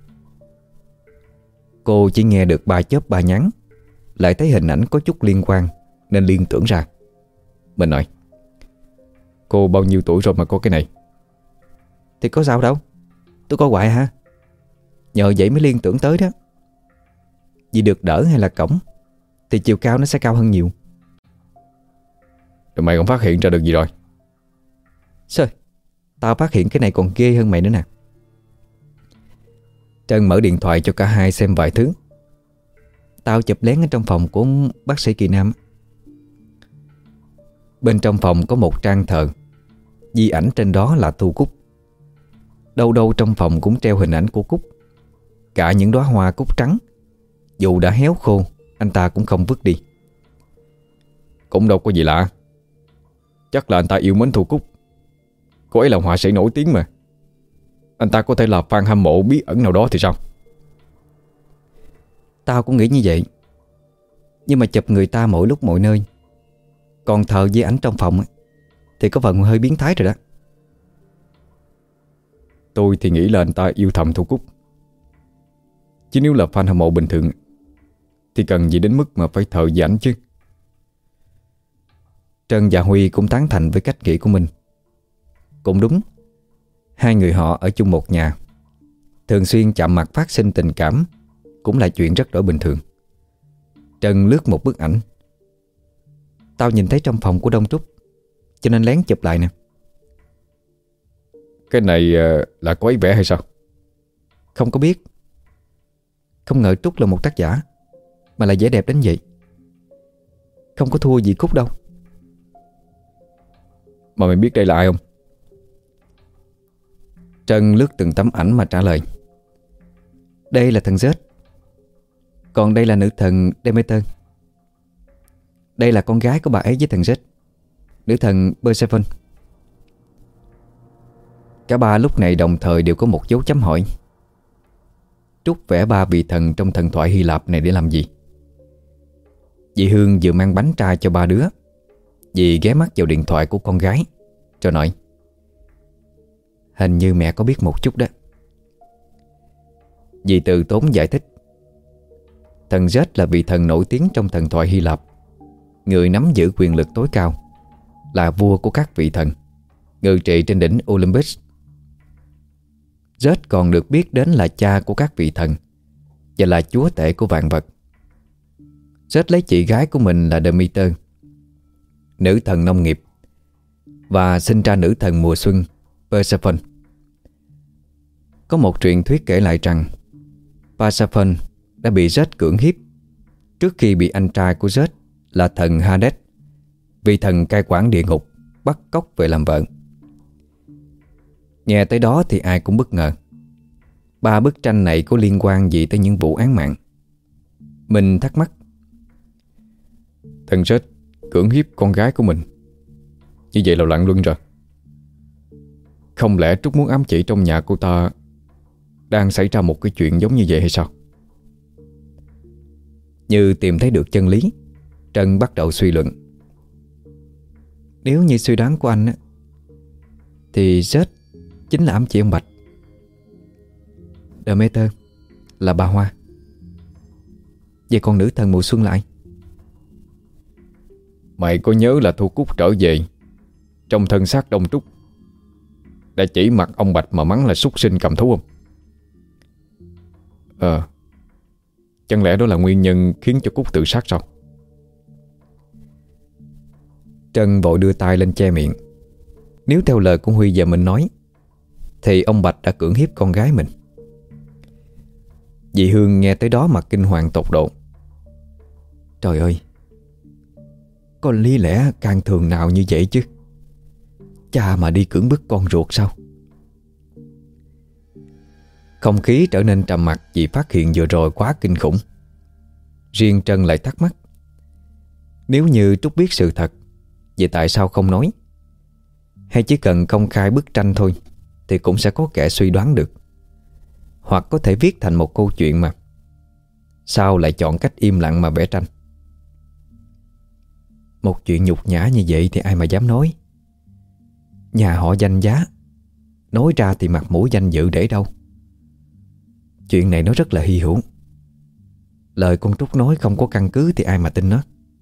A: Cô chỉ nghe được ba chớp ba nhắn, lại thấy hình ảnh có chút liên quan nên liên tưởng ra. Mình nói:
B: Cô bao nhiêu tuổi rồi mà có cái này?
A: Thì có sao đâu, tôi có hoài hả? Nhờ vậy mới liên tưởng tới đó. Vì được đỡ hay là cổng thì chiều cao nó sẽ cao hơn nhiều.
B: Rồi mày còn phát hiện ra được gì rồi?
A: Sao? Tao phát hiện cái này còn ghê hơn mày nữa nè. Trân mở điện thoại cho cả hai xem vài thứ. Tao chụp lén ở trong phòng của bác sĩ Kỳ Nam. Bên trong phòng có một trang thờ, di ảnh trên đó là Thu Cúc. Đâu đâu trong phòng cũng treo hình ảnh của Cúc. Cả những đóa hoa cúc trắng, dù đã héo khô, anh ta cũng không vứt đi.
B: Cũng đâu có gì lạ. Chắc là anh ta yêu mến Thu Cúc. Cô ấy là họa sĩ nổi tiếng mà. Anh ta có thể là fan hâm mộ bí ẩn nào đó thì sao?
A: Tao cũng nghĩ như vậy. Nhưng mà chụp người ta mỗi lúc mọi nơi, còn thờ di ảnh trong phòng thì có phần hơi biến thái rồi đó.
B: Tôi thì nghĩ là anh ta yêu thầm Thu Cúc. Chứ nếu là fan hâm mộ bình thường thì cần gì đến mức mà phải thờ di ảnh chứ.
A: Trân và Huy cũng tán thành với cách nghĩ của mình. Cũng đúng, hai người họ ở chung một nhà, thường xuyên chạm mặt phát sinh tình cảm cũng là chuyện rất đổi bình thường. Trân lướt một bức ảnh. Tao nhìn thấy trong phòng của Đông Trúc, cho nên lén chụp lại nè.
B: Cái này là cô ấy vẽ hay sao?
A: Không có biết. Không ngờ Trúc là một tác giả mà lại vẽ đẹp đến vậy. Không có thua gì Cúc đâu.
B: Mà mày biết đây là ai không?
A: Trân lướt từng tấm ảnh mà trả lời. Đây là thần Zeus. Còn đây là nữ thần Demeter. Đây là con gái của bà ấy với thần Zeus, nữ thần Persephone. Cả ba lúc này đồng thời đều có một dấu chấm hỏi. Trúc vẽ ba vị thần trong thần thoại Hy Lạp này để làm gì? Dì Hương vừa mang bánh trai cho ba đứa. Dì ghé mắt vào điện thoại của con gái rồi nói: Hình như mẹ có biết một chút đó. Dì từ tốn giải thích: Thần Zeus là vị thần nổi tiếng trong thần thoại Hy Lạp, người nắm giữ quyền lực tối cao, là vua của các vị thần, ngự trị trên đỉnh Olympus. Zeus còn được biết đến là cha của các vị thần và là chúa tể của vạn vật. Zeus lấy chị gái của mình là Demeter, nữ thần nông nghiệp, và sinh ra nữ thần mùa xuân Persephone. Có một truyền thuyết kể lại rằng Persephone đã bị Zeus cưỡng hiếp trước khi bị anh trai của Zeus là thần Hades, vị thần cai quản địa ngục, bắt cóc về làm vợ. Nghe tới đó thì ai cũng bất ngờ. Ba bức tranh này có liên quan gì tới những vụ án mạng? Mình thắc mắc.
B: Thần Zeus cưỡng hiếp con gái của mình, như vậy là loạn luân rồi. Không lẽ Trúc muốn ám chỉ trong nhà cô ta đang xảy ra một cái chuyện giống như vậy hay sao?
A: Như tìm thấy được chân lý, Trân bắt đầu suy luận. Nếu như suy đoán của anh thì Zeus chính là ám chỉ ông Bạch. Demeter là bà Hoa. Vậy còn nữ thần mùa xuân là ai?
B: Mày có nhớ là Thu Cúc trở về trong thân xác Đông Trúc đã chỉ mặt ông Bạch mà mắng là súc sinh cầm thú không? Chẳng lẽ đó là nguyên nhân khiến cho Cúc tự sát sao?
A: Trân vội đưa tay lên che miệng. Nếu theo lời của Huy và mình nói thì ông Bạch đã cưỡng hiếp con gái mình. Dì Hương nghe tới đó mà kinh hoàng tột độ. Trời ơi, có lý lẽ can thường nào như vậy chứ? Cha mà đi cưỡng bức con ruột sao? Không khí trở nên trầm mặc vì phát hiện vừa rồi quá kinh khủng. Riêng Trân lại thắc mắc, nếu như Trúc biết sự thật, vậy tại sao không nói? Hay chỉ cần công khai bức tranh thôi thì cũng sẽ có kẻ suy đoán được, hoặc có thể viết thành một câu chuyện mà. Sao lại chọn cách im lặng mà vẽ tranh? Một chuyện nhục nhã như vậy thì ai mà dám nói. Nhà họ danh giá, nói ra thì mặt mũi danh dự để đâu. Chuyện này nó rất là hy hữu. Lời con Trúc nói không có căn cứ thì ai mà tin nó.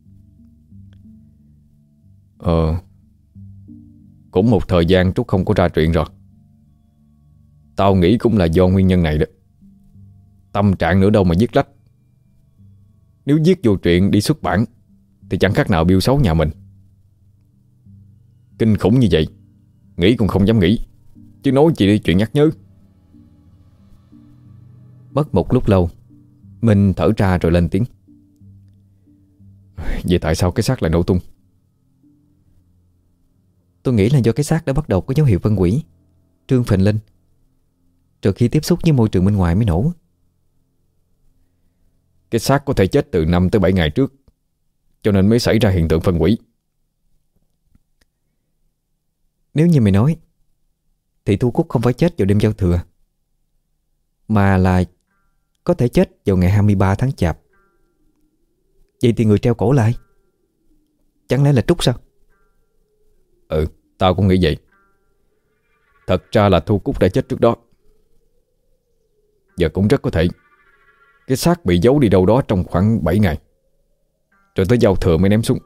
B: Cũng một thời gian Trúc không có ra chuyện rồi. Tao nghĩ cũng là do nguyên nhân này đó. Tâm trạng nữa đâu mà viết lách. Nếu viết vô truyện đi xuất bản thì chẳng khác nào biêu xấu nhà mình. Kinh khủng như vậy, nghĩ cũng không dám nghĩ, chứ nói chỉ đi chuyện nhắc nhớ.
A: Mất một lúc lâu, Minh thở ra rồi lên tiếng.
B: Vậy tại sao cái xác lại nổ tung?
A: Tôi nghĩ là do cái xác đã bắt đầu có dấu hiệu phân hủy, trương phình lên, rồi khi tiếp xúc với môi trường bên ngoài mới nổ.
B: Cái xác có thể chết từ 5 tới 7 ngày trước, cho nên mới xảy ra hiện tượng phân hủy.
A: Nếu như mày nói thì Thu Cúc không phải chết vào đêm giao thừa, mà là có thể chết vào ngày 23 tháng Chạp. Vậy thì người treo cổ lại chẳng lẽ là Trúc sao?
B: Tao cũng nghĩ vậy. Thật ra là Thu Cúc đã chết trước đó. Giờ cũng rất có thể cái xác bị giấu đi đâu đó trong khoảng 7 ngày, rồi tới giao thừa mới ném xuống.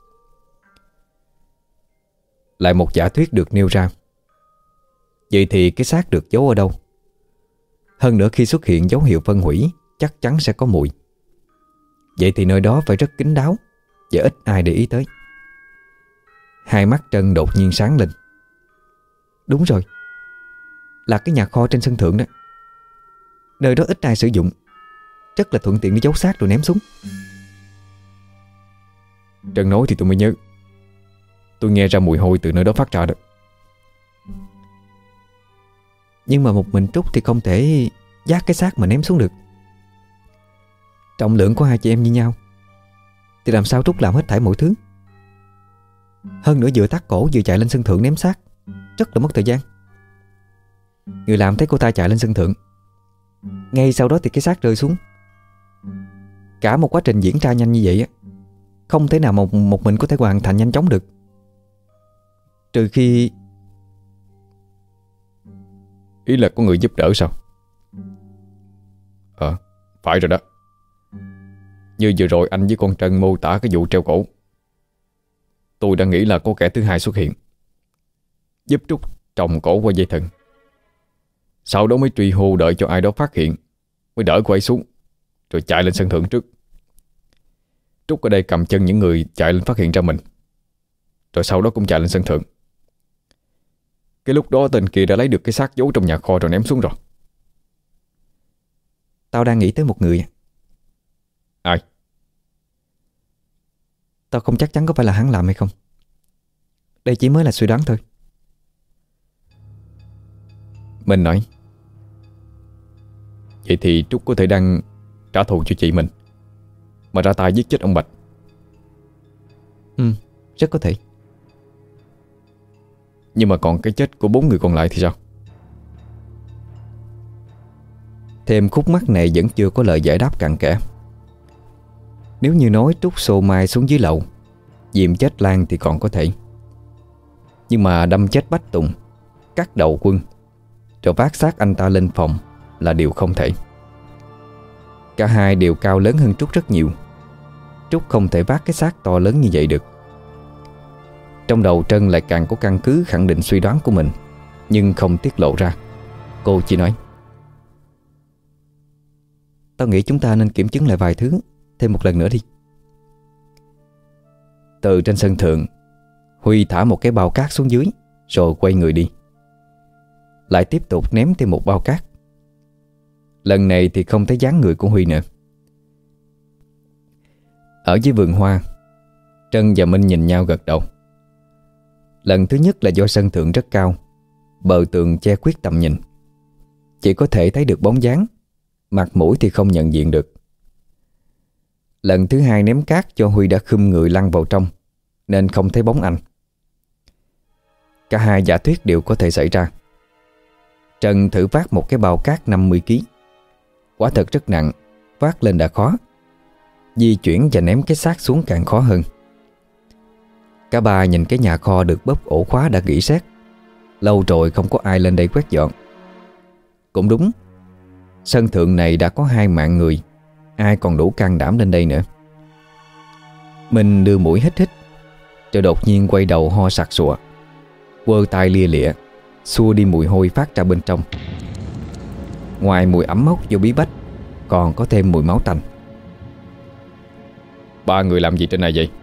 A: Lại một giả thuyết được nêu ra. Vậy thì cái xác được giấu ở đâu? Hơn nữa khi xuất hiện dấu hiệu phân hủy chắc chắn sẽ có mùi. Vậy thì nơi đó phải rất kín đáo và ít ai để ý tới. Hai mắt Trân đột nhiên sáng lên. Đúng rồi, là cái nhà kho trên sân thượng đó. Nơi đó ít ai sử dụng, rất là thuận tiện để giấu xác rồi ném xuống.
B: Trân nói thì tôi mới nhớ, tôi nghe ra mùi hôi từ nơi đó phát ra đó.
A: Nhưng mà một mình Trúc thì không thể vác cái xác mà ném xuống được. Trọng lượng của hai chị em như nhau thì làm sao Trúc làm hết thảy mọi thứ. Hơn nữa vừa thắt cổ vừa chạy lên sân thượng ném xác, rất là mất thời gian. Người làm thấy cô ta chạy lên sân thượng, ngay sau đó thì cái xác rơi xuống. Cả một quá trình diễn ra nhanh như vậy á, không thể nào một mình có thể hoàn thành nhanh chóng được. Trừ khi...
B: Ý là có người giúp đỡ sao? Phải rồi đó. Như vừa rồi anh với con Trân mô tả cái vụ treo cổ, tôi đã nghĩ là có kẻ thứ hai xuất hiện, giúp Trúc trồng cổ qua dây thừng. Sau đó mới truy hô đợi cho ai đó phát hiện, mới đỡ cô ấy xuống, rồi chạy lên sân thượng trước. Trúc ở đây cầm chân những người chạy lên phát hiện ra mình, rồi sau đó cũng chạy lên sân thượng. Cái lúc đó tên kia đã lấy được cái xác giấu trong nhà kho rồi ném xuống rồi.
A: Tao đang nghĩ tới một người.
B: Ai?
A: Tao không chắc chắn có phải là hắn làm hay không. Đây chỉ mới là suy đoán thôi.
B: Mình nói, vậy thì Trúc có thể đang trả thù cho chị mình mà ra tay giết chết ông Bạch.
A: Rất có thể.
B: Nhưng mà còn cái chết của 4 người còn lại thì sao?
A: Thêm khúc mắc này vẫn chưa có lời giải đáp cặn kẽ. Nếu như nói Trúc xô Mai xuống dưới lầu, Diệm chết Lan thì còn có thể. Nhưng mà đâm chết Bách Tùng, cắt đầu Quân, rồi vác xác anh ta lên phòng là điều không thể. Cả hai đều cao lớn hơn Trúc rất nhiều. Trúc không thể vác cái xác to lớn như vậy được. Trong đầu Trân lại càng có căn cứ khẳng định suy đoán của mình, nhưng không tiết lộ ra. Cô chỉ nói, tao nghĩ chúng ta nên kiểm chứng lại vài thứ thêm một lần nữa đi. Từ trên sân thượng, Huy thả một cái bao cát xuống dưới, rồi quay người đi. Lại tiếp tục ném thêm một bao cát. Lần này thì không thấy dáng người của Huy nữa. Ở dưới vườn hoa, Trân và Minh nhìn nhau gật đầu. Lần thứ nhất là do sân thượng rất cao, bờ tường che khuyết tầm nhìn, chỉ có thể thấy được bóng dáng, mặt mũi thì không nhận diện được. Lần thứ hai ném cát cho Huy đã khum người lăn vào trong, nên không thấy bóng anh. Cả hai giả thuyết đều có thể xảy ra. Trân thử vác một cái bao cát 50 kg, quả thật rất nặng, vác lên đã khó, di chuyển và ném cái xác xuống càng khó hơn. Cả ba nhìn cái nhà kho được bóp ổ khóa đã rỉ sét. Lâu rồi không có ai lên đây quét dọn. Cũng đúng, sân thượng này đã có 2 mạng người, ai còn đủ can đảm lên đây nữa. Mình đưa mũi hít hít, rồi đột nhiên quay đầu ho sặc sụa, quơ tay lia lịa, xua đi mùi hôi phát ra bên trong. Ngoài mùi ẩm mốc vô bí bách, còn có thêm mùi máu tanh.
B: 3 người làm gì trên này vậy?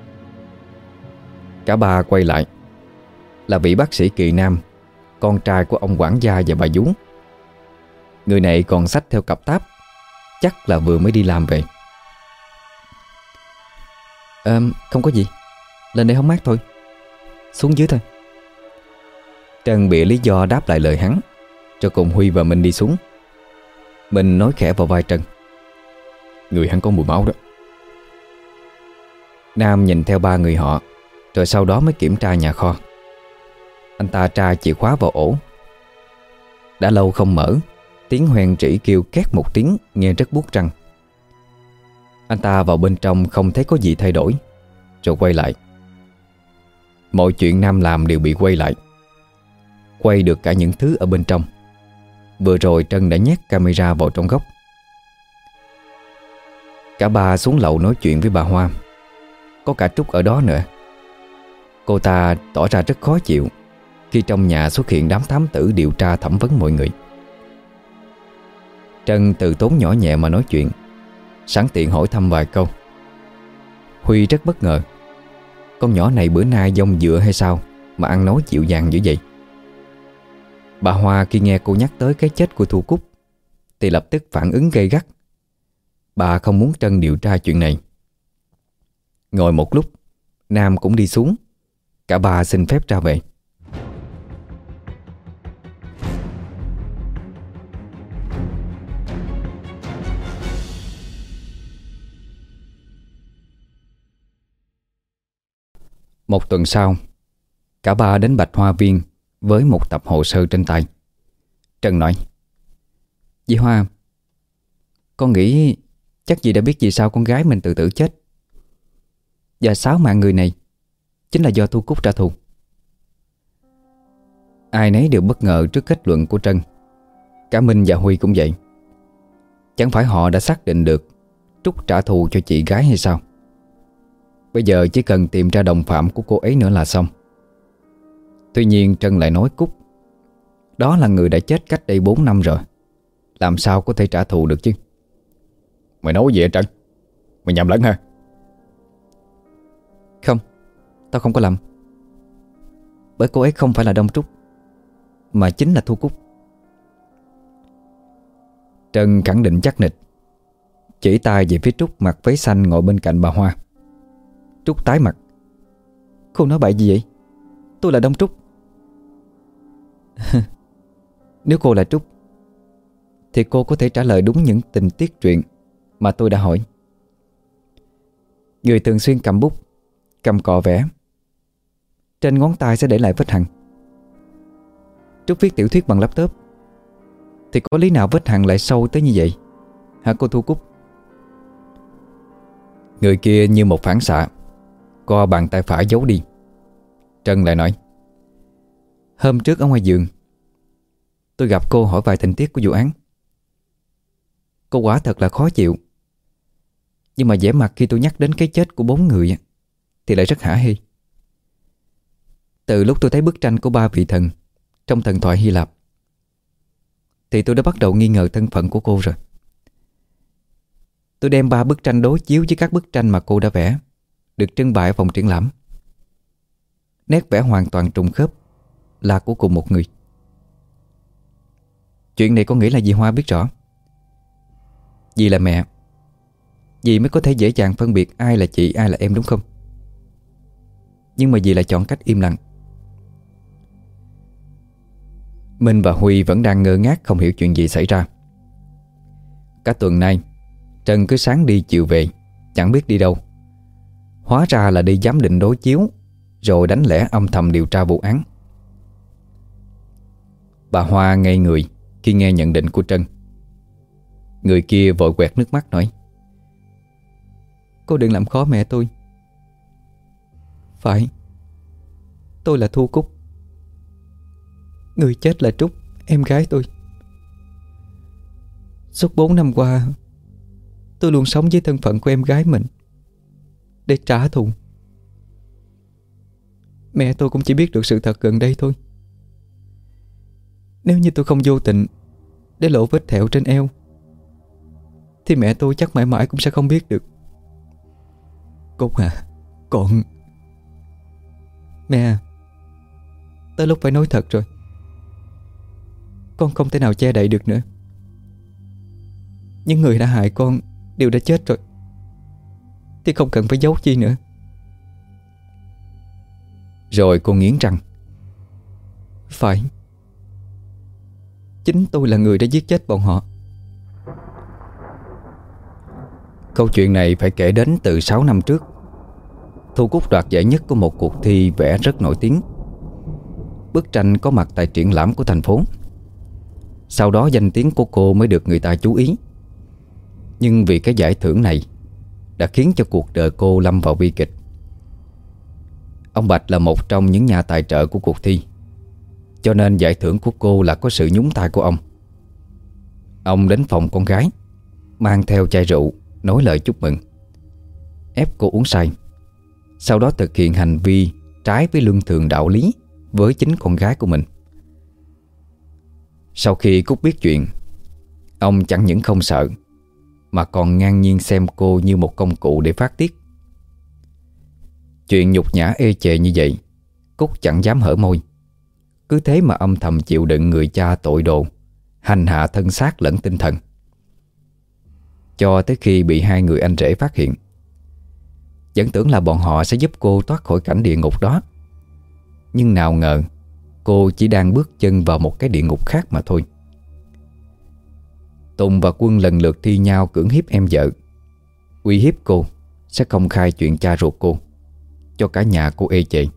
A: Cả ba quay lại là vị bác sĩ Kỳ Nam, con trai của ông quản gia và bà vú. Người này còn xách theo cặp táp, chắc là vừa mới đi làm về. Không có gì, lên đây hóng mát thôi, xuống dưới thôi. Trân bịa lý do đáp lại lời hắn, cho cùng Huy và Minh đi xuống. Minh nói khẽ vào vai Trân:
B: Người hắn có mùi máu đó.
A: Nam nhìn theo 3 người họ, rồi sau đó mới kiểm tra nhà kho. Anh ta tra chìa khóa vào ổ. Đã lâu không mở, tiếng hoen trĩ kêu két một tiếng nghe rất buốt răng. Anh ta vào bên trong không thấy có gì thay đổi, rồi quay lại. Mọi chuyện Nam làm đều bị quay lại, quay được cả những thứ ở bên trong. Vừa rồi Trân đã nhét camera vào trong góc. Cả ba xuống lầu nói chuyện với bà Hoa. Có cả Trúc ở đó nữa. Cô ta tỏ ra rất khó chịu khi trong nhà xuất hiện đám thám tử điều tra thẩm vấn mọi người. Trân từ tốn nhỏ nhẹ mà nói chuyện, sẵn tiện hỏi thăm vài câu. Huy rất bất ngờ. Con nhỏ này bữa nay dông dựa hay sao mà ăn nói dịu dàng dữ vậy? Bà Hoa khi nghe cô nhắc tới cái chết của Thu Cúc thì lập tức phản ứng gay gắt. Bà không muốn Trân điều tra chuyện này. Ngồi một lúc, Nam cũng đi xuống. Cả ba xin phép ra về. Một tuần sau, cả ba đến Bạch Hoa Viên với một tập hồ sơ trên tay. Trân nói: Dì Hoa, con nghĩ chắc dì đã biết vì sao con gái mình tự tử chết. Và 6 mạng người này chính là do Thu Cúc trả thù. Ai nấy đều bất ngờ trước kết luận của Trân. Cả Minh và Huy cũng vậy. Chẳng phải họ đã xác định được Trúc trả thù cho chị gái hay sao? Bây giờ chỉ cần tìm ra đồng phạm của cô ấy nữa là xong. Tuy nhiên Trân lại nói Cúc đó là người đã chết cách đây 4 năm rồi, làm sao có thể trả thù được chứ?
B: Mày nói gì vậy Trân? Mày nhầm lẫn hả?
A: Không, tao không có lầm. Bởi cô ấy không phải là Đông Trúc, mà chính là Thu Cúc. Trân khẳng định chắc nịch, chỉ tay về phía Trúc mặc váy xanh ngồi bên cạnh bà Hoa. Trúc tái mặt: Cô nói bậy gì vậy? Tôi là Đông Trúc. Nếu cô là Trúc thì cô có thể trả lời đúng những tình tiết truyện mà tôi đã hỏi. Người thường xuyên cầm bút, cầm cọ vẽ, trên ngón tay sẽ để lại vết hằn. Trúc viết tiểu thuyết bằng laptop, thì có lý nào vết hằn lại sâu tới như vậy hả cô Thu Cúc? Người kia như một phản xạ co bàn tay phải giấu đi. Trân lại nói: Hôm trước ở ngoài giường tôi gặp cô hỏi vài tình tiết của vụ án. Cô quả thật là khó chịu, nhưng mà vẻ mặt khi tôi nhắc đến cái chết của 4 người thì lại rất hả hê. Từ lúc tôi thấy bức tranh của 3 vị thần trong thần thoại Hy Lạp thì tôi đã bắt đầu nghi ngờ thân phận của cô rồi. Tôi đem 3 bức tranh đối chiếu với các bức tranh mà cô đã vẽ, được trưng bày ở phòng triển lãm. Nét vẽ hoàn toàn trùng khớp, là của cùng một người. Chuyện này có nghĩa là dì Hoa biết rõ. Dì là mẹ, dì mới có thể dễ dàng phân biệt ai là chị, ai là em, đúng không? Nhưng mà dì lại chọn cách im lặng. Minh và Huy vẫn đang ngơ ngác không hiểu chuyện gì xảy ra. Cả tuần nay Trân cứ sáng đi chiều về, chẳng biết đi đâu. Hóa ra là đi giám định đối chiếu, rồi đánh lẻ âm thầm điều tra vụ án. Bà Hoa ngây người khi nghe nhận định của Trân. Người kia vội quẹt nước mắt nói: Cô đừng làm khó mẹ tôi.
C: Phải, tôi là Thu Cúc. Người chết là Trúc, em gái tôi. Suốt 4 năm qua, tôi luôn sống với thân phận của em gái mình để trả thù. Mẹ tôi cũng chỉ biết được sự thật gần đây thôi. Nếu như tôi không vô tình để lộ vết thẹo trên eo thì mẹ tôi chắc mãi mãi cũng sẽ không biết được. Cúc à, con... Mẹ à, tới lúc phải nói thật rồi. Con không thể nào che đậy được nữa. Những người đã hại con đều đã chết rồi, thì không cần phải giấu chi nữa.
A: Rồi cô nghiến răng.
C: Phải, chính tôi là người đã giết chết bọn họ.
A: Câu chuyện này phải kể đến từ 6 năm trước. Thu Cúc đoạt giải nhất của một cuộc thi vẽ rất nổi tiếng. Bức tranh có mặt tại triển lãm của thành phố. Sau đó danh tiếng của cô mới được người ta chú ý. Nhưng vì cái giải thưởng này đã khiến cho cuộc đời cô lâm vào bi kịch. Ông Bạch là một trong những nhà tài trợ của cuộc thi, cho nên giải thưởng của cô là có sự nhúng tay của ông. Ông đến phòng con gái, mang theo chai rượu, nói lời chúc mừng, ép cô uống say, sau đó thực hiện hành vi trái với luân thường đạo lý với chính con gái của mình. Sau khi Cúc biết chuyện, ông chẳng những không sợ mà còn ngang nhiên xem cô như một công cụ để phát tiết. Chuyện nhục nhã ê chề như vậy, Cúc chẳng dám hở môi. Cứ thế mà âm thầm chịu đựng người cha tội đồ hành hạ thân xác lẫn tinh thần. Cho tới khi bị hai người anh rể phát hiện. Vẫn tưởng là bọn họ sẽ giúp cô thoát khỏi cảnh địa ngục đó. Nhưng nào ngờ cô chỉ đang bước chân vào một cái địa ngục khác mà thôi. Tùng và Quân lần lượt thi nhau cưỡng hiếp em vợ, uy hiếp cô sẽ công khai chuyện cha ruột cô, cho cả nhà cô ê chề.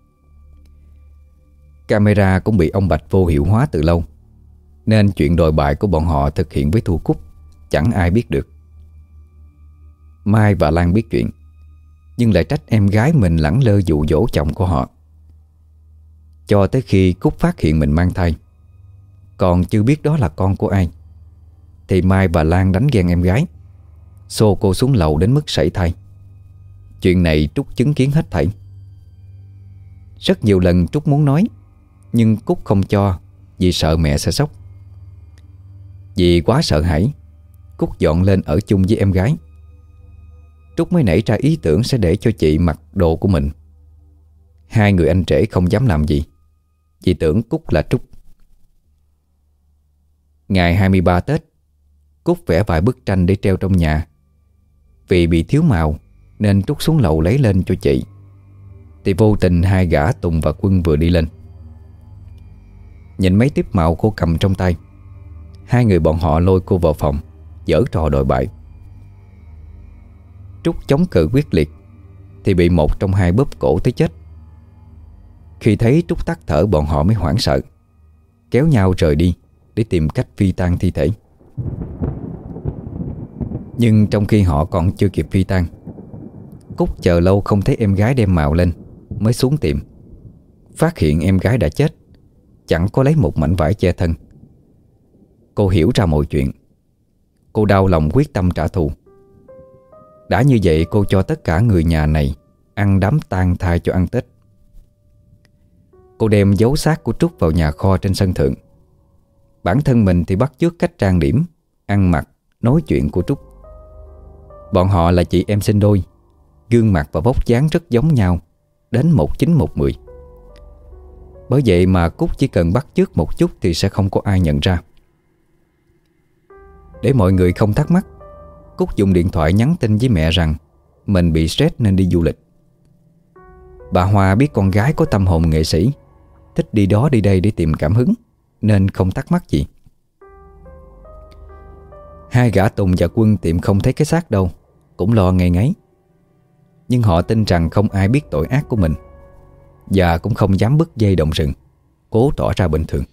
A: Camera cũng bị ông Bạch vô hiệu hóa từ lâu, nên chuyện đồi bại của bọn họ thực hiện với Thu Cúc chẳng ai biết được. Mai và Lan biết chuyện, nhưng lại trách em gái mình lẳng lơ dụ dỗ chồng của họ. Cho tới khi Cúc phát hiện mình mang thai, còn chưa biết đó là con của ai, thì Mai và Lan đánh ghen em gái, xô cô xuống lầu đến mức sảy thai. Chuyện này Trúc chứng kiến hết thảy. Rất nhiều lần Trúc muốn nói, nhưng Cúc không cho, vì sợ mẹ sẽ sốc. Vì quá sợ hãi, Cúc dọn lên ở chung với em gái. Trúc mới nảy ra ý tưởng sẽ để cho chị mặc đồ của mình. Hai người anh rể không dám làm gì, vì tưởng Cúc là Trúc. Ngày 23 Tết, Cúc vẽ vài bức tranh để treo trong nhà. Vì bị thiếu màu nên Trúc xuống lầu lấy lên cho chị, thì vô tình hai gã Tùng và Quân vừa đi lên. Nhìn mấy tiếp màu cô cầm trong tay, hai người bọn họ lôi cô vào phòng, giở trò đòi bại. Trúc chống cự quyết liệt thì bị một trong hai bóp cổ tới chết. Khi thấy Trúc tắt thở, bọn họ mới hoảng sợ, kéo nhau rời đi để tìm cách phi tang thi thể. Nhưng trong khi họ còn chưa kịp phi tang, Cúc chờ lâu không thấy em gái đem màu lên, mới xuống tìm. Phát hiện em gái đã chết, chẳng có lấy một mảnh vải che thân. Cô hiểu ra mọi chuyện. Cô đau lòng quyết tâm trả thù. Đã như vậy, cô cho tất cả người nhà này ăn đám tang thai cho ăn Tết. Cô đem giấu xác của Trúc vào nhà kho trên sân thượng. Bản thân mình thì bắt chước cách trang điểm, ăn mặc, nói chuyện của Trúc. Bọn họ là chị em sinh đôi, gương mặt và vóc dáng rất giống nhau, đến 19-110. Bởi vậy mà Cúc chỉ cần bắt chước một chút thì sẽ không có ai nhận ra. Để mọi người không thắc mắc, Cúc dùng điện thoại nhắn tin với mẹ rằng mình bị stress nên đi du lịch. Bà Hoa biết con gái có tâm hồn nghệ sĩ, thích đi đó đi đây để tìm cảm hứng, nên không thắc mắc gì. Hai gã Tùng và Quân tìm không thấy cái xác đâu, cũng lo ngây ngáy. Nhưng họ tin rằng không ai biết tội ác của mình, và cũng không dám bứt dây động rừng, cố tỏ ra bình thường.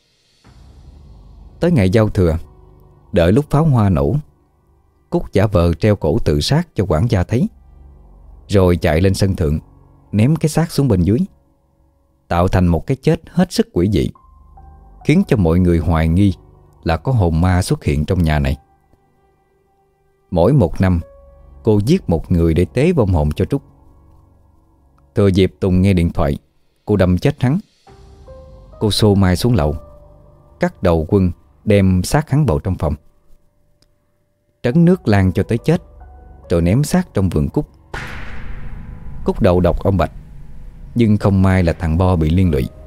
A: Tới ngày giao thừa, đợi lúc pháo hoa nổ, Cúc giả vờ treo cổ tự sát cho quản gia thấy, rồi chạy lên sân thượng ném cái xác xuống bên dưới, tạo thành một cái chết hết sức quỷ dị, khiến cho mọi người hoài nghi là có hồn ma xuất hiện trong nhà này. Mỗi một năm, cô giết một người để tế vong hồn cho Trúc. Thừa dịp Tùng nghe điện thoại, cô đâm chết hắn. Cô xô Mai xuống lầu, cắt đầu Quân, đem xác hắn vào trong phòng, trấn nước lan cho tới chết, rồi ném xác trong vườn cúc. Cúc đầu độc ông Bạch, nhưng không may là thằng Bo bị liên lụy.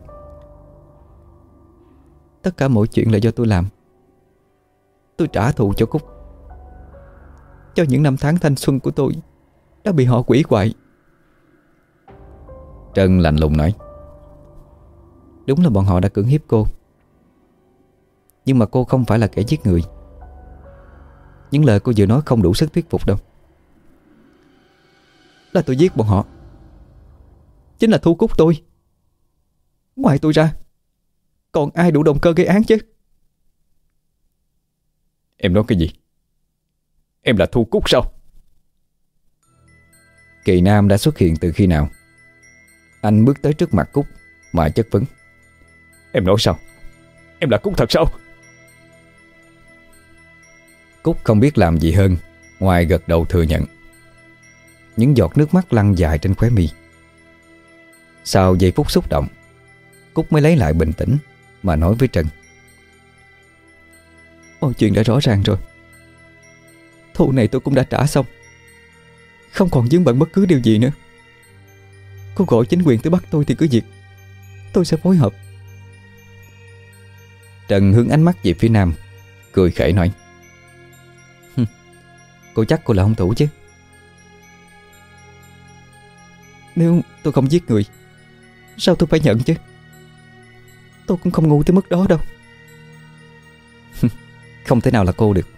C: Tất cả mọi chuyện là do tôi làm. Tôi trả thù cho Cúc, cho những năm tháng thanh xuân của tôi đã bị họ quỷ hoại.
A: Trân lạnh lùng nói.
C: Đúng là bọn họ đã cưỡng hiếp cô, nhưng mà cô không phải là kẻ giết người. Những lời cô vừa nói không đủ sức thuyết phục đâu. Là tôi giết bọn họ, chính là Thu Cúc tôi. Ngoài tôi ra, còn ai đủ động cơ gây án chứ?
B: Em nói cái gì? Em là Thu Cúc sao?
A: Kỳ Nam đã xuất hiện từ khi nào? Anh bước tới trước mặt Cúc mà chất vấn.
B: Em nói sao? Em là Cúc thật sao?
A: Cúc không biết làm gì hơn ngoài gật đầu thừa nhận. Những giọt nước mắt lăn dài trên khóe mi. Sau giây phút xúc động, Cúc mới lấy lại bình tĩnh mà nói với Trân.
C: Mọi chuyện đã rõ ràng rồi. Thù này tôi cũng đã trả xong, không còn vướng bận bất cứ điều gì nữa. Cô gọi chính quyền tới bắt tôi thì cứ việc, tôi sẽ phối hợp.
A: Trần hướng ánh mắt về phía Nam, cười khẩy nói. Cô chắc cô là hung thủ chứ?
C: Nếu tôi không giết người, sao tôi phải nhận chứ? Tôi cũng không ngu tới mức đó đâu.
A: Không thể nào là cô được.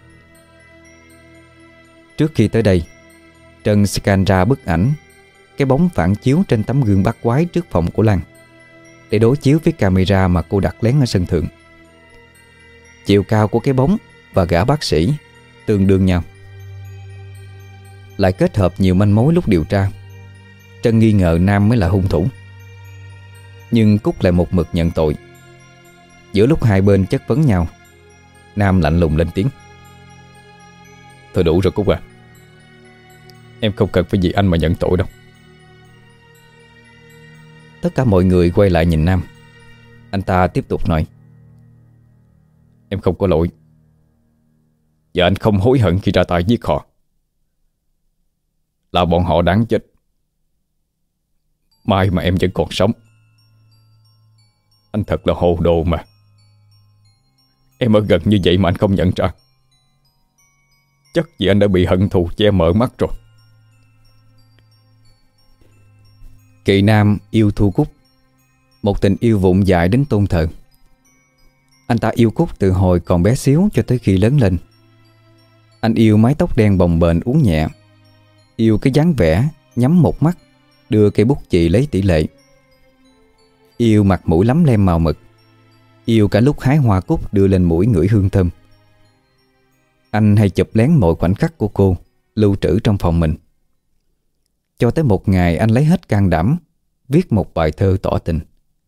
A: Trước khi tới đây, Trân scan ra bức ảnh, cái bóng phản chiếu trên tấm gương bắt quái trước phòng của Lan, để đối chiếu với camera mà cô đặt lén ở sân thượng. Chiều cao của cái bóng và gã bác sĩ tương đương nhau. Lại kết hợp nhiều manh mối lúc điều tra, Trân nghi ngờ Nam mới là hung thủ. Nhưng Cúc lại một mực nhận tội. Giữa lúc hai bên chất vấn nhau, Nam lạnh lùng lên tiếng.
B: Thôi đủ rồi Cúc à, em không cần phải vì anh mà nhận tội đâu.
A: Tất cả mọi người quay lại nhìn Nam. Anh ta tiếp tục nói.
B: Em không có lỗi, và anh không hối hận khi ra tay giết họ. Là bọn họ đáng chết. May mà em vẫn còn sống. Anh thật là hồ đồ mà. Em ở gần như vậy mà anh không nhận ra. Chắc vì anh đã bị hận thù che mở mắt rồi.
A: Kỳ Nam yêu Thu Cúc, một tình yêu vụng dại đến tôn thờ. Anh ta yêu Cúc từ hồi còn bé xíu cho tới khi lớn lên. Anh yêu mái tóc đen bồng bềnh uốn nhẹ, yêu cái dáng vẻ nhắm một mắt, đưa cây bút chì lấy tỷ lệ, yêu mặt mũi lắm lem màu mực, yêu cả lúc hái hoa cúc đưa lên mũi ngửi hương thơm. Anh hay chụp lén mọi khoảnh khắc của cô, lưu trữ trong phòng mình. Cho tới một ngày anh lấy hết can đảm viết một bài thơ tỏ tình.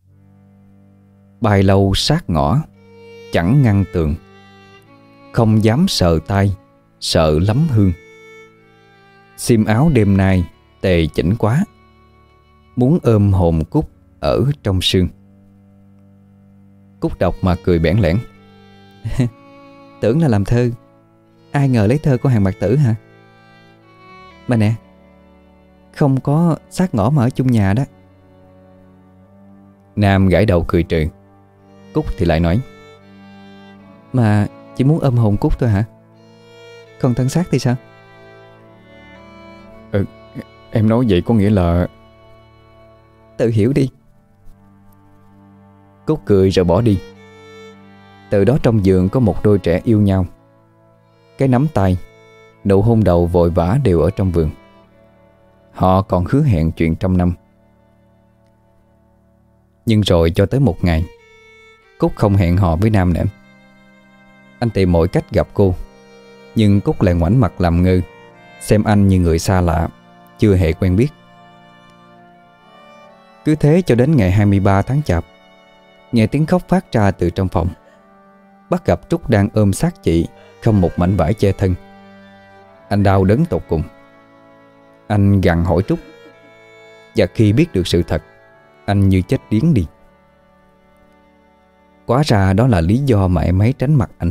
A: Bài lâu sát ngõ, chẳng ngăn tường, không dám sờ tay, sợ lắm hương. Xiêm áo đêm nay tề chỉnh quá, muốn ôm hồn Cúc ở trong sương. Cúc đọc mà cười bẽn lẽn.
C: Tưởng là làm thơ, ai ngờ lấy thơ của Hàng Mạc Tử hả? Mà nè, không có sát ngõ mà ở chung nhà đó.
A: Nam gãi đầu cười trừ. Cúc thì lại nói.
C: Mà chỉ muốn ôm hồn Cúc thôi hả? Còn thân xác thì sao?
B: Em nói vậy có nghĩa là...
C: Tự hiểu đi.
A: Cúc cười rồi bỏ đi. Từ đó trong giường có một đôi trẻ yêu nhau. Cái nắm tay, nụ hôn đầu vội vã đều ở trong vườn. Họ còn hứa hẹn chuyện trăm năm. Nhưng rồi cho tới một ngày, Cúc không hẹn hò với Nam nữa. Anh tìm mọi cách gặp cô, nhưng Cúc lại ngoảnh mặt làm ngơ, xem anh như người xa lạ, chưa hề quen biết. Cứ thế cho đến ngày 23 tháng Chạp, nghe tiếng khóc phát ra từ trong phòng. Bắt gặp Trúc đang ôm xác chị, không một mảnh vải che thân. Anh đau đớn tột cùng. Anh gằn hỏi Trúc, và khi biết được sự thật, anh như chết điếng đi. Quá ra đó là lý do mà em ấy tránh mặt anh.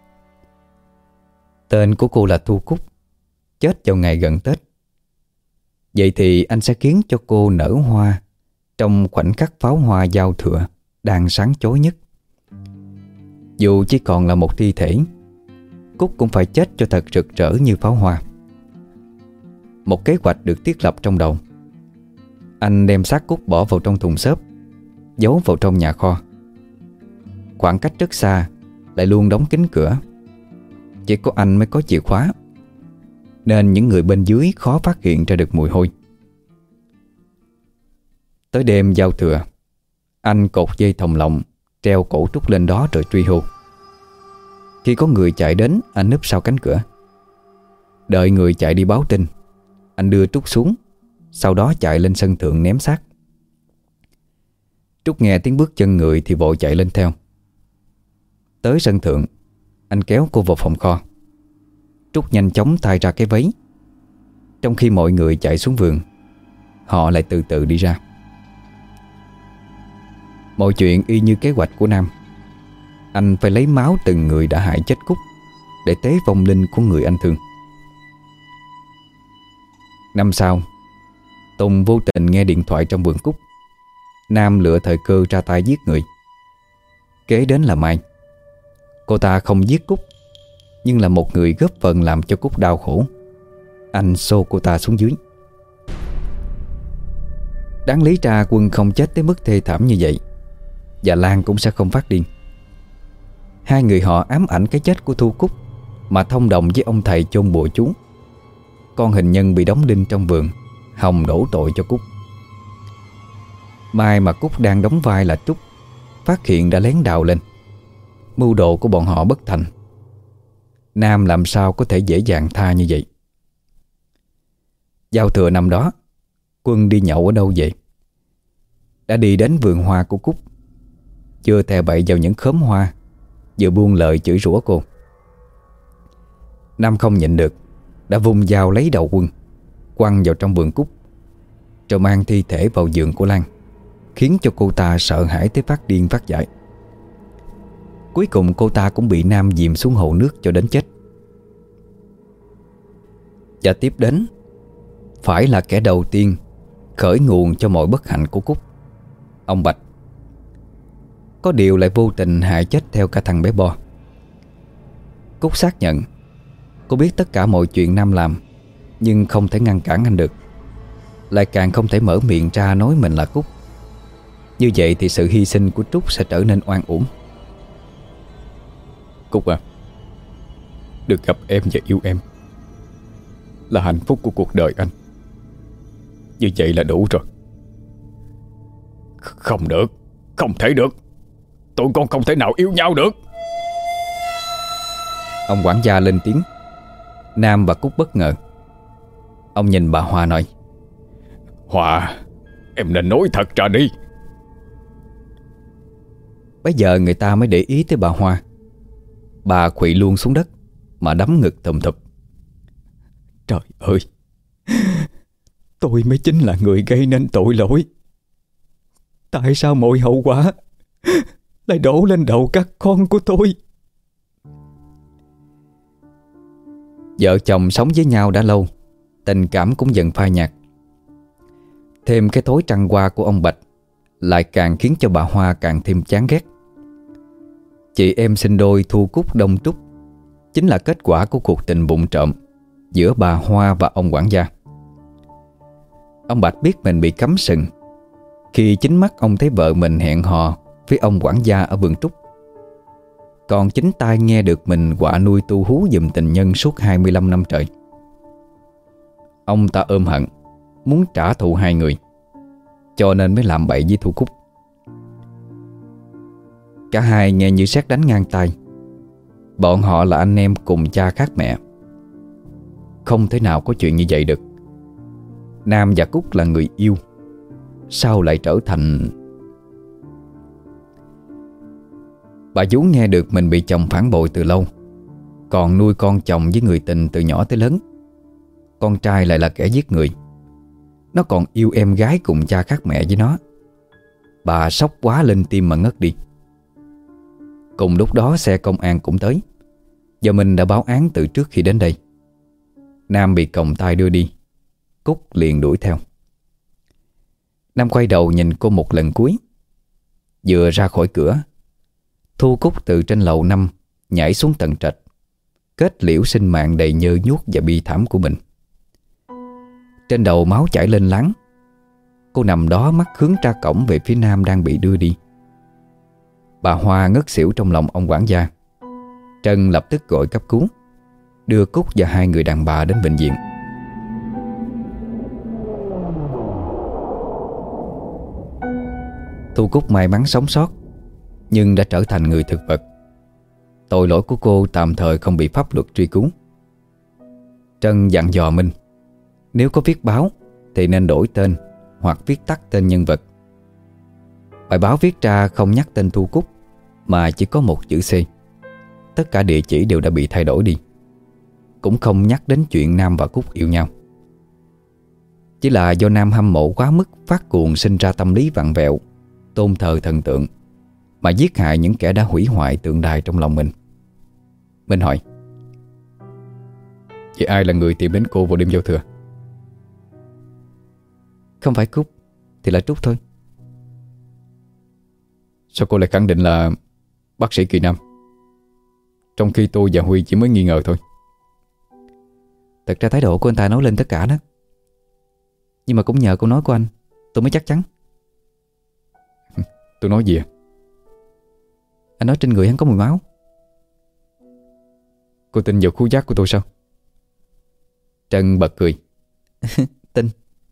A: Tên của cô là Thu Cúc, chết vào ngày gần Tết. Vậy thì anh sẽ khiến cho cô nở hoa trong khoảnh khắc pháo hoa giao thừa đang sáng chói nhất. Dù chỉ còn là một thi thể, Cúc cũng phải chết cho thật rực rỡ như pháo hoa. Một kế hoạch được thiết lập trong đầu. Anh đem xác Cúc bỏ vào trong thùng xốp, giấu vào trong nhà kho. Khoảng cách rất xa, lại luôn đóng kín cửa. Chỉ có anh mới có chìa khóa, nên những người bên dưới khó phát hiện ra được mùi hôi. Tới đêm giao thừa, anh cột dây thòng lọng treo cổ Trúc lên đó rồi truy hô. Khi có người chạy đến, anh núp sau cánh cửa. Đợi người chạy đi báo tin, anh đưa Trúc xuống, sau đó chạy lên sân thượng ném xác. Trúc nghe tiếng bước chân người thì vội chạy lên theo. Tới sân thượng, anh kéo cô vào phòng kho. Trúc nhanh chóng thay ra cái váy. Trong khi mọi người chạy xuống vườn, họ lại từ từ đi ra. Mọi chuyện y như kế hoạch của Nam. Anh phải lấy máu từng người đã hại chết Cúc để tế vong linh của người anh thương. Năm sau, Tùng vô tình nghe điện thoại trong vườn Cúc. Nam lựa thời cơ ra tay giết người. Kế đến là Mai. Cô ta không giết Cúc, nhưng là một người góp phần làm cho Cúc đau khổ. Anh xô cô ta xuống dưới. Đáng lý ra Quân không chết tới mức thê thảm như vậy, và Lan cũng sẽ không phát điên. Hai người họ ám ảnh cái chết của Thu Cúc mà thông đồng với ông thầy chôn bùa chú. Con hình nhân bị đóng đinh trong vườn, hòng đổ tội cho Cúc. Mai mà Cúc đang đóng vai là Trúc phát hiện đã lén đào lên. Mưu đồ của bọn họ bất thành. Nam làm sao có thể dễ dàng tha như vậy. Giao thừa năm đó, Quân đi nhậu ở đâu vậy? Đã đi đến vườn hoa của Cúc, chưa thè bậy vào những khóm hoa, vừa buông lời chửi rủa cô. Nam không nhịn được, đã vung dao lấy đầu Quân, quăng vào trong vườn Cúc, rồi mang thi thể vào giường của Lan, khiến cho cô ta sợ hãi tới phát điên phát dại. Cuối cùng cô ta cũng bị Nam dìm xuống hồ nước cho đến chết. Và tiếp đến phải là kẻ đầu tiên khởi nguồn cho mọi bất hạnh của Cúc, ông Bạch. Có điều lại vô tình hại chết theo cả thằng bé Bo. Cúc xác nhận cô biết tất cả mọi chuyện Nam làm, nhưng không thể ngăn cản anh được. Lại càng không thể mở miệng ra nói mình là Cúc. Như vậy thì sự hy sinh của Trúc sẽ trở nên oan uổng.
B: Cúc à, được gặp em và yêu em là hạnh phúc của cuộc đời anh. Như vậy là đủ rồi. Không được, không thể được. Tụi con không thể nào yêu nhau được.
A: Ông quản gia lên tiếng. Nam và Cúc bất ngờ. Ông nhìn bà Hoa nói:
B: Hoa, em nên nói thật ra đi.
A: Bây giờ người ta mới để ý tới bà Hoa. Bà khuỵu luôn xuống đất mà đấm ngực thùm thụp.
C: Trời ơi, tôi mới chính là người gây nên tội lỗi. Tại sao mọi hậu quả lại đổ lên đầu các con của tôi?
A: Vợ chồng sống với nhau đã lâu, tình cảm cũng dần phai nhạt. Thêm cái thói trăng hoa của ông Bạch lại càng khiến cho bà Hoa càng thêm chán ghét. Chị em sinh đôi Thu Cúc Đông Trúc chính là kết quả của cuộc tình vụng trộm giữa bà Hoa và ông quản gia. Ông Bạch biết mình bị cấm sừng khi chính mắt ông thấy vợ mình hẹn hò với ông quản gia ở vườn Trúc. Còn chính tai nghe được mình quạ nuôi tu hú giùm tình nhân suốt 25 năm trời. Ông ta ôm hận, muốn trả thù hai người, cho nên mới làm bậy với Thu Cúc. Cả hai nghe như sét đánh ngang tai. Bọn họ là anh em cùng cha khác mẹ. Không thể nào có chuyện như vậy được. Nam và Cúc là người yêu, sao lại trở thành... Bà vú nghe được mình bị chồng phản bội từ lâu, còn nuôi con chồng với người tình từ nhỏ tới lớn. Con trai lại là kẻ giết người. Nó còn yêu em gái cùng cha khác mẹ với nó. Bà sốc quá lên tim mà ngất đi. Cùng lúc đó xe công an cũng tới, và mình đã báo án từ trước khi đến đây. Nam bị còng tay đưa đi, Cúc liền đuổi theo. Nam quay đầu nhìn cô một lần cuối. Vừa ra khỏi cửa, Thu Cúc từ trên lầu 5 nhảy xuống tầng trệt, kết liễu sinh mạng đầy nhơ nhuốc và bi thảm của mình. Trên đầu máu chảy lên láng. Cô nằm đó mắt hướng ra cổng về phía Nam đang bị đưa đi. Bà Hoa ngất xỉu trong lòng ông quản gia. Trân lập tức gọi cấp cứu, đưa Cúc và hai người đàn bà đến bệnh viện. Thu Cúc may mắn sống sót, nhưng đã trở thành người thực vật. Tội lỗi của cô tạm thời không bị pháp luật truy cứu. Trân dặn dò Minh, nếu có viết báo thì nên đổi tên hoặc viết tắt tên nhân vật. Bài báo viết ra không nhắc tên Thu Cúc, mà chỉ có một chữ C. Tất cả địa chỉ đều đã bị thay đổi đi. Cũng không nhắc đến chuyện Nam và Cúc yêu nhau. Chỉ là do Nam hâm mộ quá mức, phát cuồng sinh ra tâm lý vặn vẹo, tôn thờ thần tượng, mà giết hại những kẻ đã hủy hoại tượng đài trong lòng mình. Minh hỏi, vậy ai là người tìm đến cô vào đêm giao thừa? Không phải Cúc thì là Trúc thôi. Sao cô lại khẳng định là bác sĩ Kỳ Nam, trong khi tôi và Huy chỉ mới nghi ngờ thôi? Thật ra thái độ của anh ta nói lên tất cả đó. Nhưng mà cũng nhờ câu nói của anh tôi mới chắc chắn. Tôi nói gì à? Anh nói trên người hắn có mùi máu. Cô tin vào khứu giác của tôi sao? Trân bật cười. Tin.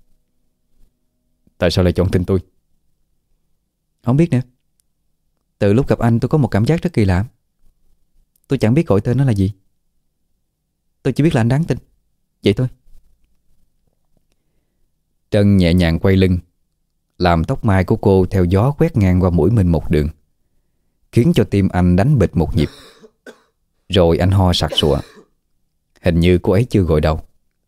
A: Tại sao lại chọn tin tôi? Không biết nữa. Từ lúc gặp anh tôi có một cảm giác rất kỳ lạ. Tôi chẳng biết gọi tên nó là gì. Tôi chỉ biết là anh đáng tin. Vậy thôi. Trân nhẹ nhàng quay lưng, làm tóc mai của cô theo gió quét ngang qua mũi mình một đường, khiến cho tim anh đánh bịch một nhịp. Rồi anh ho sặc sụa. Hình như cô ấy chưa gội đầu.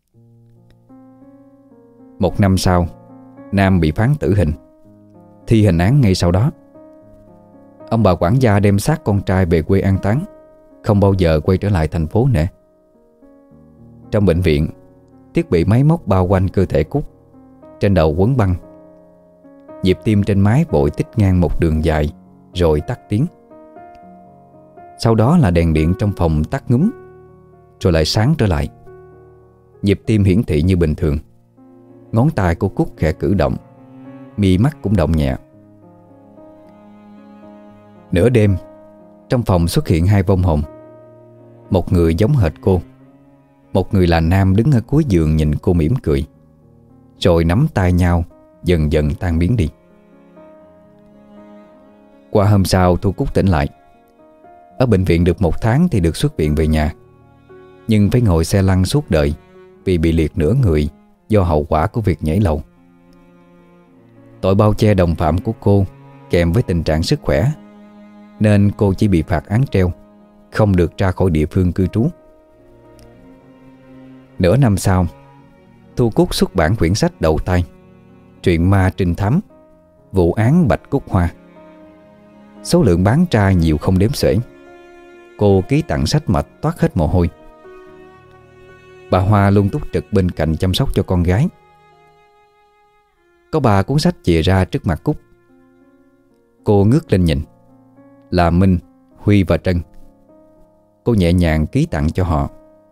A: 1 năm sau, Nam bị phán tử hình, thi hành án ngay sau đó. Ông bà quản gia đem xác con trai về quê an táng, không bao giờ quay trở lại thành phố nữa. Trong bệnh viện, thiết bị máy móc bao quanh cơ thể Cúc, trên đầu quấn băng. Nhịp tim trên máy bội tích ngang một đường dài, rồi tắt tiếng. Sau đó là đèn điện trong phòng tắt ngúm, rồi lại sáng trở lại. Nhịp tim hiển thị như bình thường. Ngón tay của Cúc khẽ cử động, mi mắt cũng động nhẹ. Nửa đêm, trong phòng xuất hiện 2 vong hồn. Một người giống hệt cô, một người là Nam đứng ở cuối giường nhìn cô mỉm cười, rồi nắm tay nhau dần dần tan biến đi. Qua hôm sau Thu Cúc tỉnh lại. Ở bệnh viện được 1 tháng thì được xuất viện về nhà, nhưng phải ngồi xe lăn suốt đời vì bị liệt nửa người do hậu quả của việc nhảy lầu. Tội bao che đồng phạm của cô kèm với tình trạng sức khỏe, nên cô chỉ bị phạt án treo, không được ra khỏi địa phương cư trú. Nửa năm sau, Thu Cúc xuất bản quyển sách đầu tay, Truyện ma trinh thám, Vụ án Bạch Cúc Hoa. Số lượng bán ra nhiều không đếm xuể. Cô ký tặng sách mà toát hết mồ hôi. Bà Hoa luôn túc trực bên cạnh chăm sóc cho con gái. Có 3 cuốn sách chìa ra trước mặt Cúc. Cô ngước lên nhìn, là Minh, Huy và Trân. Cô nhẹ nhàng ký tặng cho họ.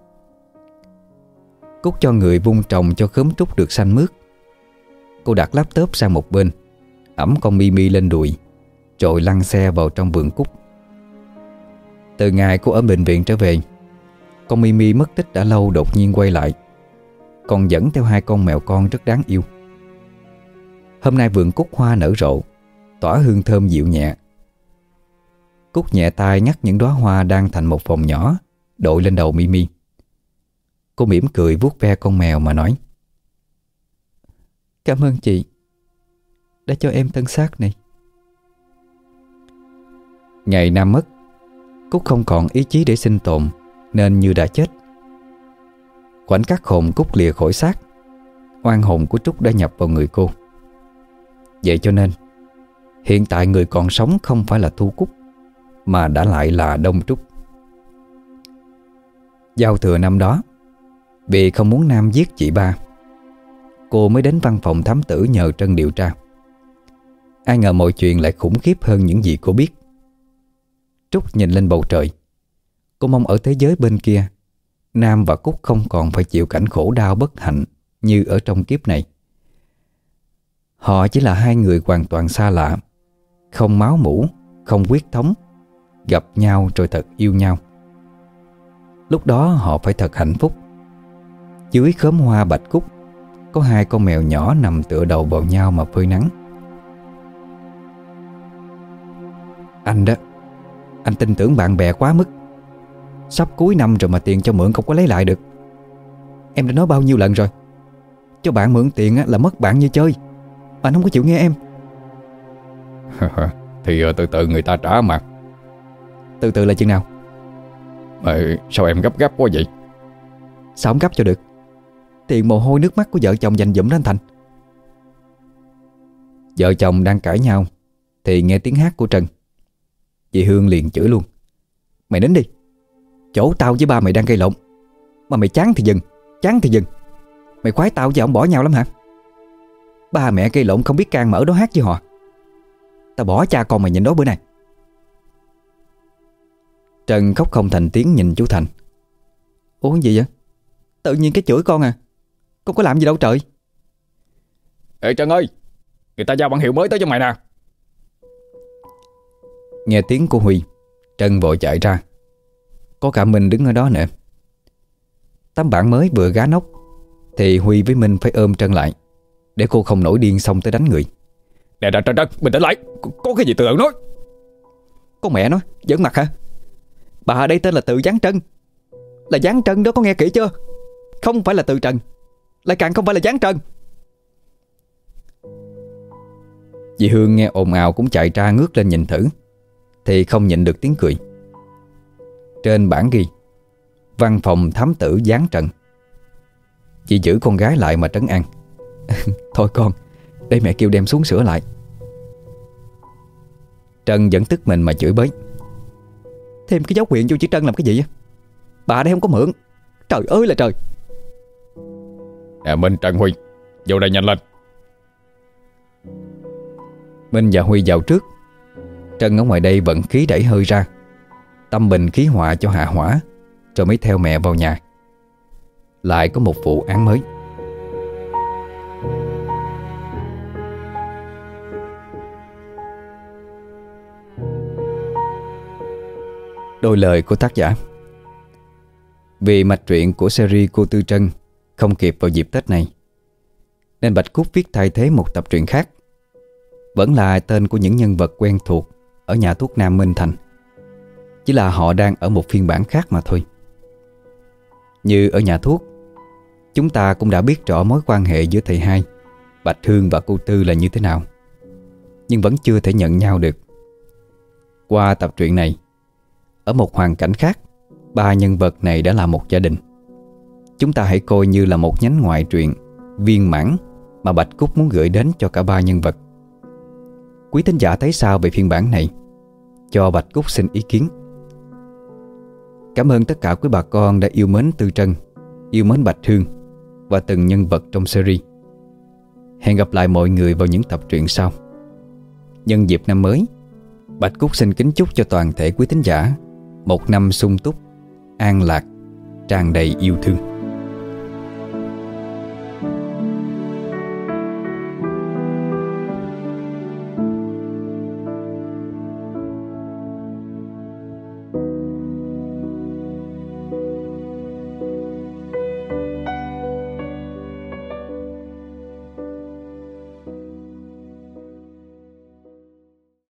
A: Cúc cho người vun trồng cho khóm trúc được xanh mướt. Cô đặt laptop sang một bên, ẵm con Mimi lên đùi, rồi lăn xe vào trong vườn Cúc. Từ ngày cô ở bệnh viện trở về, con Mimi mất tích đã lâu đột nhiên quay lại, còn dẫn theo 2 con mèo con rất đáng yêu. Hôm nay vườn Cúc hoa nở rộ, tỏa hương thơm dịu nhẹ. Cúc nhẹ tay nhắc những đóa hoa đang thành một vòng nhỏ đội lên đầu Mimi. Cô mỉm cười vuốt ve con mèo mà nói: Cảm ơn chị.
C: đã cho em thân xác này.
A: Ngày Nam mất, Cúc không còn ý chí để sinh tồn, nên như đã chết. Khoảnh khắc hồn Cúc lìa khỏi xác, oan hồn của Trúc đã nhập vào người cô. Vậy cho nên hiện tại người còn sống không phải là Thu Cúc, mà đã lại là Đông Trúc. Giao thừa năm đó, vì không muốn Nam giết chị ba, cô mới đến văn phòng thám tử nhờ Trân điều tra. Ai ngờ mọi chuyện lại khủng khiếp hơn những gì cô biết. Trúc nhìn lên bầu trời. Cô mong ở thế giới bên kia, Nam và Cúc không còn phải chịu cảnh khổ đau bất hạnh như ở trong kiếp này. Họ chỉ là hai người hoàn toàn xa lạ, không máu mủ, không huyết thống, gặp nhau rồi thật yêu nhau. Lúc đó họ phải thật hạnh phúc. Dưới khóm hoa bạch cúc, có hai con mèo nhỏ nằm tựa đầu vào nhau mà phơi nắng. Anh đó, anh tin tưởng bạn bè quá mức. Sắp cuối năm rồi mà tiền cho mượn không có lấy lại được. Em đã nói bao nhiêu lần rồi, cho bạn mượn tiền là mất bạn như chơi. Anh không có chịu nghe em.
B: Thì từ từ người ta trả mà.
C: Từ từ là chừng nào?
B: Sao em gấp gáp quá vậy?
C: Sao không gấp cho được? Tiền mồ hôi nước mắt của vợ chồng dành dụm đó anh Thành.
A: Vợ chồng đang cãi nhau thì nghe tiếng hát của Trân. Chị Hương liền chửi luôn:
C: Mày đến đi, chỗ tao với ba mày đang gây lộn, mà mày chán thì dừng, chán thì dừng. Mày khoái tao với ông bỏ nhau lắm hả? Ba mẹ gây lộn không biết can mở đó hát với họ. Tao bỏ cha con mày nhìn đó bữa nay.
A: Trân khóc không thành tiếng nhìn chú Thành.
C: Ủa gì vậy? Tự nhiên cái chửi con à? Con có làm gì đâu trời.
B: Ê Trân ơi, người ta giao bản hiệu mới tới cho mày nè.
A: Nghe tiếng của Huy, Trân vội chạy ra. Có cả Minh đứng ở đó nữa. Tấm bảng mới vừa gá nóc thì Huy với Minh phải ôm Trân lại để cô không nổi điên xong tới đánh người.
B: Nè Trân, bình tĩnh lại. Có cái gì tự ẩn nói?
C: Con mẹ nó, giỡn mặt hả? Bà ở đây tên là Tự Giáng Trân. Là Giáng Trân đó, có nghe kỹ chưa? Không phải là Tự Trần, lại càng không phải là Giáng Trân.
A: Chị Hương nghe ồn ào cũng chạy ra ngước lên nhìn thử, thì không nhịn được tiếng cười. Trên bảng ghi: Văn phòng thám tử Giáng Trần. Chị giữ con gái lại mà trấn an:
C: Thôi con, để mẹ kêu đem xuống sửa lại.
A: Trân vẫn tức mình mà chửi bới:
C: Thêm cái dấu huyện vô chữ Trân làm cái gì á? Bà đây không có mượn. Trời ơi là trời.
B: Minh, Trần, Huy, vô đây nhanh lên.
A: Minh và Huy vào trước. Trân ở ngoài đây vận khí đẩy hơi ra, tâm bình khí họa cho hạ hỏa, rồi mới theo mẹ vào nhà. Lại có một vụ án mới. Đôi lời của tác giả. Vì mạch truyện của series Cô Tư Trân không kịp vào dịp Tết này, nên Bạch Cúc viết thay thế một tập truyện khác, vẫn là tên của những nhân vật quen thuộc ở nhà thuốc Nam Minh Thành, chỉ là họ đang ở một phiên bản khác mà thôi. Như ở nhà thuốc, chúng ta cũng đã biết rõ mối quan hệ giữa thầy hai, Bạch Hương và cô Tư là như thế nào, nhưng vẫn chưa thể nhận nhau được. Qua tập truyện này, ở một hoàn cảnh khác, ba nhân vật này đã là một gia đình. Chúng ta hãy coi như là một nhánh ngoại truyện viên mãn mà Bạch Cúc muốn gửi đến cho cả ba nhân vật. Quý thính giả thấy sao về phiên bản này? Cho Bạch Cúc xin ý kiến. Cảm ơn tất cả quý bà con đã yêu mến Tư Trân, yêu mến Bạch Hương và từng nhân vật trong series. Hẹn gặp lại mọi người vào những tập truyện sau. Nhân dịp năm mới, Bạch Cúc xin kính chúc cho toàn thể quý thính giả một năm sung túc, an lạc, tràn đầy yêu thương.